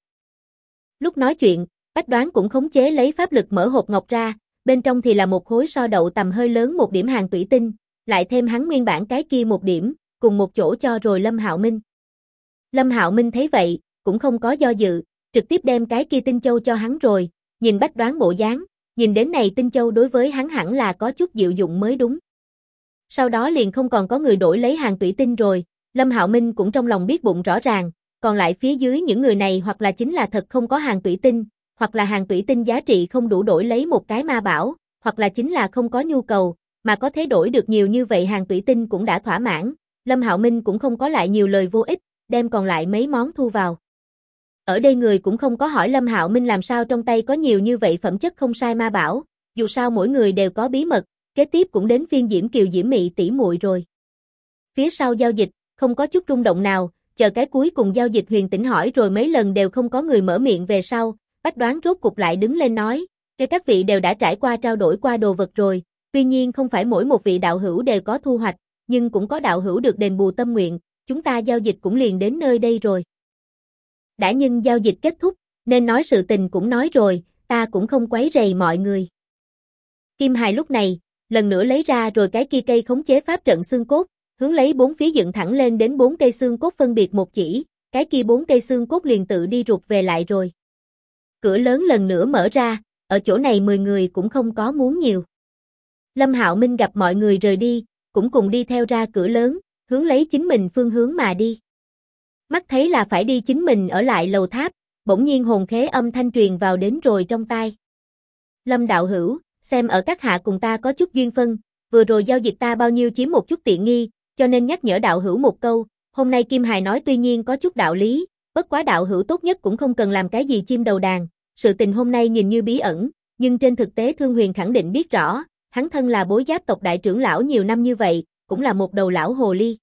Lúc nói chuyện, Bách Đoán cũng khống chế lấy pháp lực mở hộp ngọc ra, bên trong thì là một khối so đậu tầm hơi lớn một điểm hàng thủy tinh, lại thêm hắn nguyên bản cái kia một điểm, cùng một chỗ cho rồi Lâm Hạo Minh. Lâm Hạo Minh thấy vậy, cũng không có do dự, trực tiếp đem cái kia tinh châu cho hắn rồi, nhìn Bách Đoán bộ dáng, nhìn đến này tinh châu đối với hắn hẳn là có chút diệu dụng mới đúng. Sau đó liền không còn có người đổi lấy hàng thủy tinh rồi, Lâm Hạo Minh cũng trong lòng biết bụng rõ ràng, còn lại phía dưới những người này hoặc là chính là thật không có hàng thủy tinh, hoặc là hàng thủy tinh giá trị không đủ đổi lấy một cái ma bảo, hoặc là chính là không có nhu cầu, mà có thể đổi được nhiều như vậy hàng thủy tinh cũng đã thỏa mãn, Lâm Hạo Minh cũng không có lại nhiều lời vô ích, đem còn lại mấy món thu vào. Ở đây người cũng không có hỏi Lâm Hạo Minh làm sao trong tay có nhiều như vậy phẩm chất không sai ma bảo, dù sao mỗi người đều có bí mật, kế tiếp cũng đến phiên Diễm Kiều Diễm Mị tỷ muội rồi. phía sau giao dịch, không có chút rung động nào, chờ cái cuối cùng giao dịch Huyền Tĩnh hỏi rồi mấy lần đều không có người mở miệng về sau, Bách Đoán rốt cục lại đứng lên nói, các vị đều đã trải qua trao đổi qua đồ vật rồi, tuy nhiên không phải mỗi một vị đạo hữu đều có thu hoạch, nhưng cũng có đạo hữu được đền bù tâm nguyện, chúng ta giao dịch cũng liền đến nơi đây rồi. Đã nhưng giao dịch kết thúc, nên nói sự tình cũng nói rồi, ta cũng không quấy rầy mọi người. Kim Hài lúc này, lần nữa lấy ra rồi cái kia cây khống chế pháp trận xương cốt, hướng lấy bốn phía dựng thẳng lên đến 4 cây xương cốt phân biệt một chỉ, cái kia 4 cây xương cốt liền tự đi rụt về lại rồi. Cửa lớn lần nữa mở ra, ở chỗ này 10 người cũng không có muốn nhiều. Lâm Hạo Minh gặp mọi người rời đi, cũng cùng đi theo ra cửa lớn, hướng lấy chính mình phương hướng mà đi. Mắt thấy là phải đi chính mình ở lại lầu tháp, bỗng nhiên hồn khế âm thanh truyền vào đến rồi trong tai. Lâm đạo hữu, xem ở các hạ cùng ta có chút duyên phân, vừa rồi giao dịch ta bao nhiêu chiếm một chút tiện nghi, cho nên nhắc nhở đạo hữu một câu, hôm nay Kim Hài nói tuy nhiên có chút đạo lý, bất quá đạo hữu tốt nhất cũng không cần làm cái gì chim đầu đàn, sự tình hôm nay nhìn như bí ẩn, nhưng trên thực tế Thương Huyền khẳng định biết rõ, hắn thân là Bối Giáp tộc đại trưởng lão nhiều năm như vậy, cũng là một đầu lão hồ ly.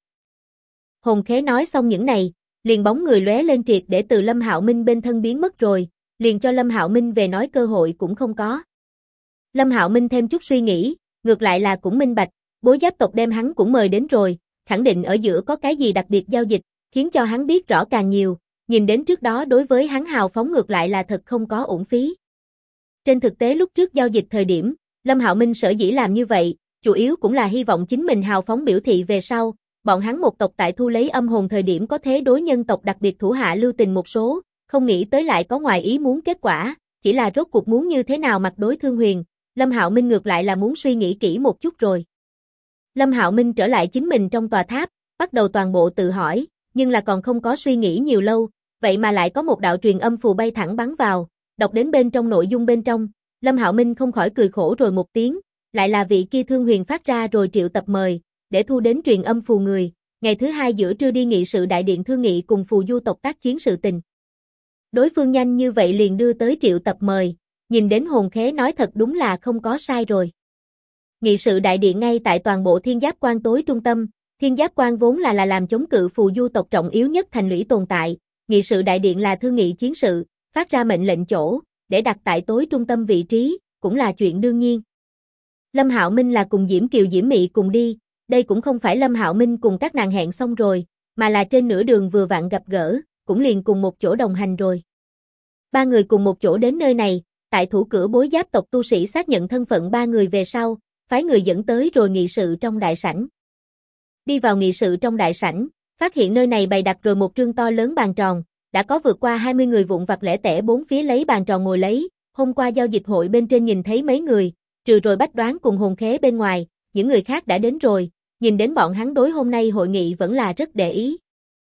Hồn khế nói xong những này, liền bóng người lóe lên triệt để từ Lâm Hạo Minh bên thân biến mất rồi, liền cho Lâm Hạo Minh về nói cơ hội cũng không có. Lâm Hạo Minh thêm chút suy nghĩ, ngược lại là cũng minh bạch, Bối Giáp tộc đem hắn cũng mời đến rồi, khẳng định ở giữa có cái gì đặc biệt giao dịch, khiến cho hắn biết rõ càng nhiều, nhìn đến trước đó đối với hắn hào phóng ngược lại là thật không có uổng phí. Trên thực tế lúc trước giao dịch thời điểm, Lâm Hạo Minh sở dĩ làm như vậy, chủ yếu cũng là hy vọng chính mình hào phóng biểu thị về sau, bọn hắn một tộc tại thu lấy âm hồn thời điểm có thế đối nhân tộc đặc biệt thủ hạ lưu tình một số, không nghĩ tới lại có ngoài ý muốn kết quả, chỉ là rốt cuộc muốn như thế nào mặt đối Thương Huyền, Lâm Hạo Minh ngược lại là muốn suy nghĩ kỹ một chút rồi. Lâm Hạo Minh trở lại chính mình trong tòa tháp, bắt đầu toàn bộ tự hỏi, nhưng là còn không có suy nghĩ nhiều lâu, vậy mà lại có một đạo truyền âm phù bay thẳng bắn vào, đọc đến bên trong nội dung bên trong, Lâm Hạo Minh không khỏi cười khổ rồi một tiếng, lại là vị kia Thương Huyền phát ra rồi triệu tập mời, để thu đến truyền âm phù người, ngày thứ hai giữa trưa đi nghị sự đại điện thương nghị cùng phù du tộc tác chiến sự tình. Đối phương nhanh như vậy liền đưa tới triệu tập mời, nhìn đến hồn khế nói thật đúng là không có sai rồi. Nghị sự đại điện ngay tại toàn bộ Thiên Giáp Quan tối trung tâm, Thiên Giáp Quan vốn là làm chống cự phù du tộc trọng yếu nhất thành lũy tồn tại, nghị sự đại điện là thương nghị chiến sự, phát ra mệnh lệnh chỗ, để đặt tại tối trung tâm vị trí, cũng là chuyện đương nhiên. Lâm Hạo Minh là cùng Diễm Kiều Diễm Mị cùng đi, đây cũng không phải Lâm Hạo Minh cùng các nàng hẹn xong rồi, mà là trên nửa đường vừa vặn gặp gỡ, cũng liền cùng một chỗ đồng hành rồi. Ba người cùng một chỗ đến nơi này, tại thủ cửa Bối Giáp tộc tu sĩ xác nhận thân phận ba người về sau, phái người dẫn tới rồi nghị sự trong đại sảnh. Đi vào nghị sự trong đại sảnh, phát hiện nơi này bày đặt rồi một trương to lớn bàn tròn, đã có vượt qua 20 người vụn vặt lẻ tẻ bốn phía lấy bàn tròn ngồi lấy, hôm qua giao dịch hội bên trên nhìn thấy mấy người, trừ rồi Bách Đoán cùng hồn khế bên ngoài, những người khác đã đến rồi, nhìn đến bọn hắn đối hôm nay hội nghị vẫn là rất để ý.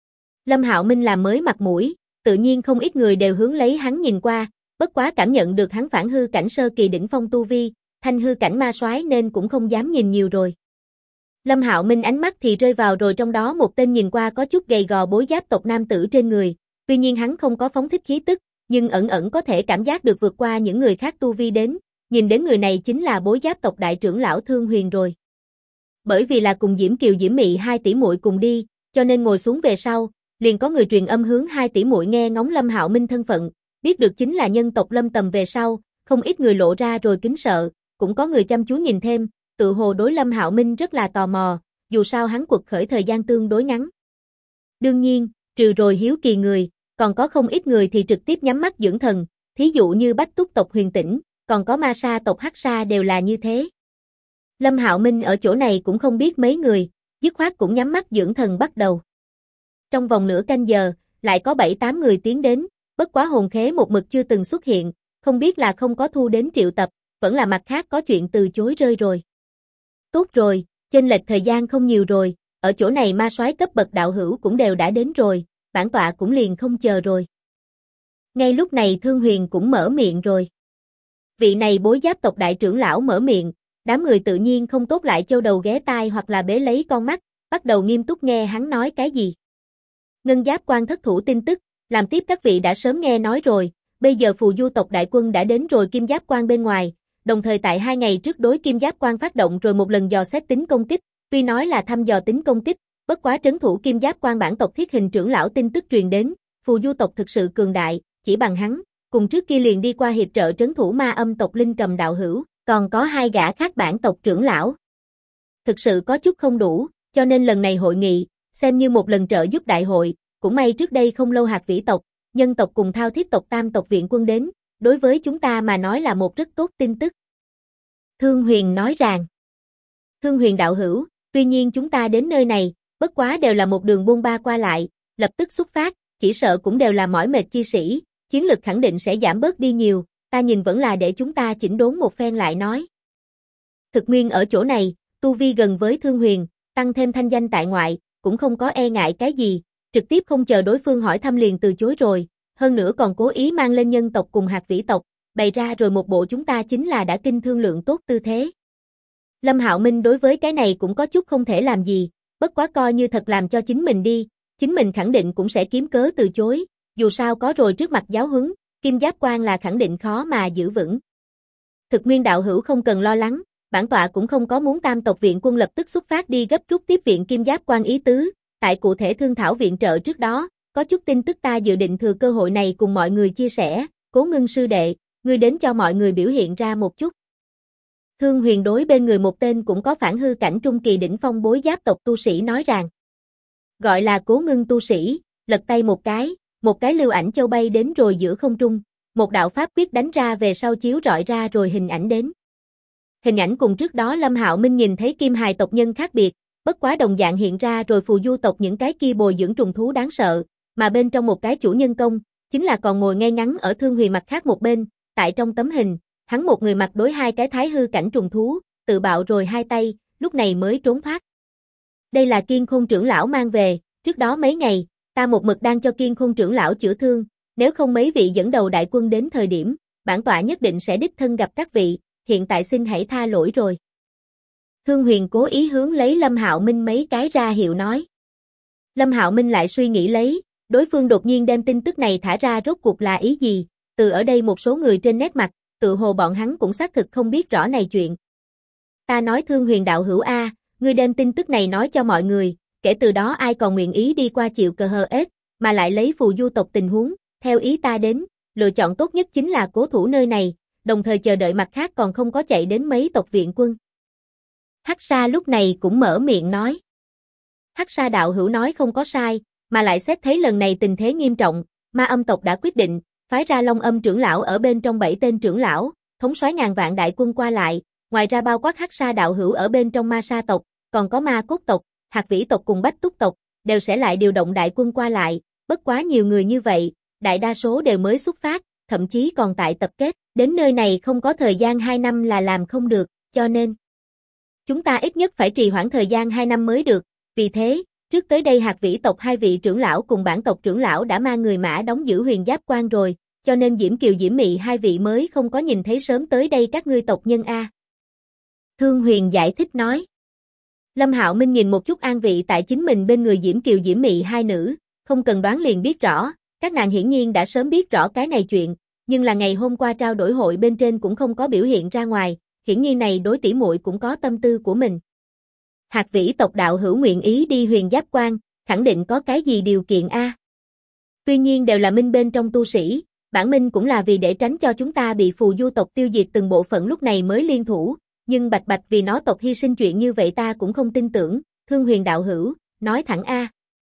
Lâm Hạo Minh làm mới mặt mũi, tự nhiên không ít người đều hướng lấy hắn nhìn qua, bất quá cảm nhận được hắn phản hư cảnh sơ kỳ đỉnh phong tu vi, thanh hư cảnh ma soái nên cũng không dám nhìn nhiều rồi. Lâm Hạo Minh ánh mắt thì rơi vào rồi trong đó một tên nhìn qua có chút gầy gò Bối Giáp tộc nam tử trên người, tuy nhiên hắn không có phóng thích khí tức, nhưng ẩn ẩn có thể cảm giác được vượt qua những người khác tu vi đến, nhìn đến người này chính là Bối Giáp tộc đại trưởng lão Thương Huyền rồi. Bởi vì là cùng Diễm Kiều Diễm Mị hai tỷ muội cùng đi, cho nên ngồi xuống về sau, liền có người truyền âm hướng hai tỷ muội nghe ngóng Lâm Hạo Minh thân phận, biết được chính là nhân tộc Lâm Tầm về sau, không ít người lộ ra rồi kính sợ, cũng có người chăm chú nhìn thêm, tự hồ đối Lâm Hạo Minh rất là tò mò, dù sao hắn quật khởi thời gian tương đối ngắn. Đương nhiên, trừ rồi hiếu kỳ người, còn có không ít người thì trực tiếp nhắm mắt dưỡng thần, thí dụ như Bách Túc tộc Huyền Tĩnh, còn có Ma Sa tộc Hắc Sa đều là như thế. Lâm Hạo Minh ở chỗ này cũng không biết mấy người, dứt khoát cũng nhắm mắt dưỡng thần bắt đầu. Trong vòng nửa canh giờ, lại có 7-8 người tiến đến, bất quá hồn khế một mực chưa từng xuất hiện, không biết là không có thu đến triệu tập, vẫn là mặt khác có chuyện từ chối rơi rồi. Tốt rồi, chênh lệch thời gian không nhiều rồi, ở chỗ này ma soái cấp bậc đạo hữu cũng đều đã đến rồi, bản tọa cũng liền không chờ rồi. Ngay lúc này Thương Huyền cũng mở miệng rồi. Vị này Bối Giáp tộc đại trưởng lão mở miệng, đám người tự nhiên không tốt lại châu đầu ghé tai hoặc là bế lấy con mắt, bắt đầu nghiêm túc nghe hắn nói cái gì. Ngân Giáp Quan thất thủ tin tức, làm tiếp các vị đã sớm nghe nói rồi, bây giờ phù du tộc đại quân đã đến rồi Kim Giáp Quan bên ngoài, đồng thời tại 2 ngày trước đối Kim Giáp Quan phát động rồi một lần dò xét tính công kích, tuy nói là thăm dò tính công kích, Bất quá trấn thủ Kim Giáp Quan bản tộc Thiết Hình trưởng lão tin tức truyền đến, phù du tộc thực sự cường đại, chỉ bằng hắn, cùng trước kia liền đi qua hiệp trợ trấn thủ Ma Âm tộc Linh Cầm đạo hữu, còn có 2 gã khác bản tộc trưởng lão. Thực sự có chút không đủ, cho nên lần này hội nghị, xem như một lần trợ giúp đại hội, cũng may trước đây không lâu Hạt Vĩ tộc, Nhân tộc cùng Thao Thiết tộc Tam tộc viện quân đến, đối với chúng ta mà nói là một rất tốt tin tức. Thương Huyền nói rằng, Thương Huyền đạo hữu, tuy nhiên chúng ta đến nơi này, bất quá đều là một đường bôn ba qua lại, lập tức xuất phát, chỉ sợ cũng đều là mỏi mệt chi sĩ, chiến lực khẳng định sẽ giảm bớt đi nhiều, ta nhìn vẫn là để chúng ta chỉnh đốn một phen lại nói. Thực Nguyên ở chỗ này, tu vi gần với Thương Huyền, tăng thêm thanh danh tại ngoại, cũng không có e ngại cái gì, trực tiếp không chờ đối phương hỏi thăm liền từ chối rồi, hơn nữa còn cố ý mang lên Nhân tộc cùng Hạt Vĩ tộc, bày ra rồi một bộ chúng ta chính là đã kinh thương lượng tốt tư thế. Lâm Hạo Minh đối với cái này cũng có chút không thể làm gì, bất quá coi như thật làm cho chính mình đi, chính mình khẳng định cũng sẽ kiếm cớ từ chối, dù sao có rồi trước mặt giáo huấn, Kim Giáp Quan là khẳng định khó mà giữ vững. Thực Nguyên đạo hữu không cần lo lắng, bản tọa cũng không có muốn Tam tộc viện quân lập tức xuất phát đi gấp rút tiếp viện Kim Giáp Quan ý tứ, tại cụ thể thương thảo viện trợ trước đó, có chút tin tức ta dự định thừa cơ hội này cùng mọi người chia sẻ, Cố Ngưng sư đệ, ngươi đến cho mọi người biểu hiện ra một chút. Thương Huyền đối bên người một tên cũng có phản hư cảnh trung kỳ đỉnh phong bối giáp tộc tu sĩ nói rằng, gọi là Cố Ngưng tu sĩ, lật tay một cái lưu ảnh châu bay đến rồi giữa không trung, một đạo pháp quyết đánh ra về sau chiếu rọi ra rồi hình ảnh đến. Hình ảnh cùng trước đó Lâm Hạo Minh nhìn thấy Kim Hài tộc nhân khác biệt, bất quá đồng dạng hiện ra rồi phù du tộc những cái kia bồi dưỡng trùng thú đáng sợ, mà bên trong một cái chủ nhân công, chính là còn ngồi ngay ngắn ở Thương Huyền mặt khác một bên, tại trong tấm hình, hắn một người mặt đối 2 cái thái hư cảnh trùng thú, tự bạo rồi 2 tay, lúc này mới trốn thoát. Đây là Kiên Khôn trưởng lão mang về, trước đó mấy ngày, ta một mực đang cho Kiên Khôn trưởng lão chữa thương, nếu không mấy vị dẫn đầu đại quân đến thời điểm, bản tọa nhất định sẽ đích thân gặp các vị, hiện tại xin hãy tha lỗi rồi. Thương Huyền cố ý hướng lấy Lâm Hạo Minh mấy cái ra hiệu nói. Lâm Hạo Minh lại suy nghĩ lấy, đối phương đột nhiên đem tin tức này thả ra rốt cuộc là ý gì, từ ở đây một số người trên nét mặt, tự hồ bọn hắn cũng xác thực không biết rõ này chuyện. Ta nói Thương Huyền đạo hữu A, ngươi đem tin tức này nói cho mọi người, kể từ đó ai còn nguyện ý đi qua chịu cờ hờ ết, mà lại lấy phù du tộc tình huống, theo ý ta đến, lựa chọn tốt nhất chính là cố thủ nơi này, đồng thời chờ đợi mặt khác còn không có chạy đến mấy tộc viện quân. Hắc Sa lúc này cũng mở miệng nói. Hắc Sa đạo hữu nói không có sai, mà lại xét thấy lần này tình thế nghiêm trọng, Ma Âm tộc đã quyết định, phái ra Long Âm trưởng lão ở bên trong 7 tên trưởng lão, thống soái ngàn vạn đại quân qua lại, ngoài ra bao quát Hắc Sa đạo hữu ở bên trong Ma Sa tộc, còn có Ma Cốt tộc, Hạt Vĩ tộc cùng Bách Túc tộc, đều sẽ lại điều động đại quân qua lại, bất quá nhiều người như vậy, đại đa số đều mới xuất phát, thậm chí còn tại tập kết, đến nơi này không có thời gian 2 năm là làm không được, cho nên chúng ta ít nhất phải trì hoãn thời gian 2 năm mới được, vì thế, trước tới đây Hạt Vĩ tộc 2 vị trưởng lão cùng bản tộc trưởng lão đã mang người mã đóng giữ Huyền Giáp Quan rồi, cho nên Diễm Kiều Diễm Mị 2 vị mới không có nhìn thấy sớm tới đây các ngươi tộc nhân A. Thương Huyền giải thích nói. Lâm Hạo Minh nhìn một chút an vị tại chính mình bên người Diễm Kiều Diễm Mị 2 nữ, không cần đoán liền biết rõ, các nàng hiển nhiên đã sớm biết rõ cái này chuyện, nhưng là ngày hôm qua trao đổi hội bên trên cũng không có biểu hiện ra ngoài, hiển nhiên này đối tỷ muội cũng có tâm tư của mình. Hạt Vĩ tộc đạo hữu nguyện ý đi Huyền Giáp Quan, khẳng định có cái gì điều kiện A. Tuy nhiên đều là minh bên trong tu sĩ, bản minh cũng là vì để tránh cho chúng ta bị phù du tộc tiêu diệt từng bộ phận lúc này mới liên thủ, nhưng bạch bạch vì nó tộc hy sinh chuyện như vậy ta cũng không tin tưởng, Thương Huyền đạo hữu, nói thẳng A.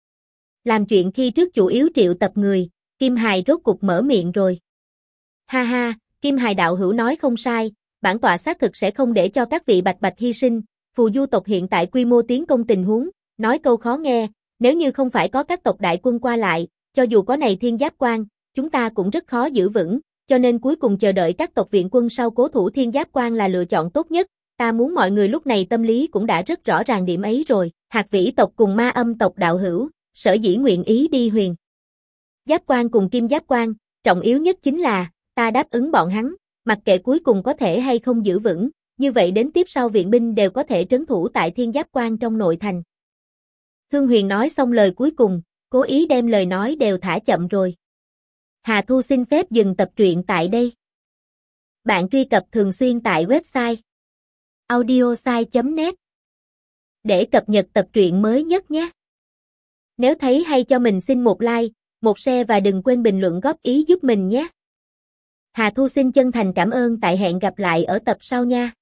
Làm chuyện khi trước chủ yếu triệu tập người, Kim Hài rốt cục mở miệng rồi. Ha ha, Kim Hài đạo hữu nói không sai, bản tọa xác thực sẽ không để cho các vị bạch bạch hy sinh, phù du tộc hiện tại quy mô tiến công tình huống, nói câu khó nghe, nếu như không phải có các tộc đại quân qua lại, cho dù có này Thiên Giáp Quan, chúng ta cũng rất khó giữ vững, cho nên cuối cùng chờ đợi các tộc viện quân sau cố thủ Thiên Giáp Quan là lựa chọn tốt nhất, ta muốn mọi người lúc này tâm lý cũng đã rất rõ ràng điểm ấy rồi, Hạt Vĩ tộc cùng Ma Âm tộc đạo hữu, sở dĩ nguyện ý đi Huyền Giáp Quan cùng Kim Giáp Quan, trọng yếu nhất chính là, ta đáp ứng bọn hắn, mặc kệ cuối cùng có thể hay không giữ vững, như vậy đến tiếp sau viện binh đều có thể trấn thủ tại Thiên Giáp Quan trong nội thành. Thương Huyền nói xong lời cuối cùng, cố ý đem lời nói đều thả chậm rồi. Hà Thu xin phép dừng tập truyện tại đây. Bạn truy cập thường xuyên tại website audiosai.net để cập nhật tập truyện mới nhất nhé. Nếu thấy hay cho mình xin một like, một share và đừng quên bình luận góp ý giúp mình nhé. Hà Thu xin chân thành cảm ơn tại hẹn gặp lại ở tập sau nha.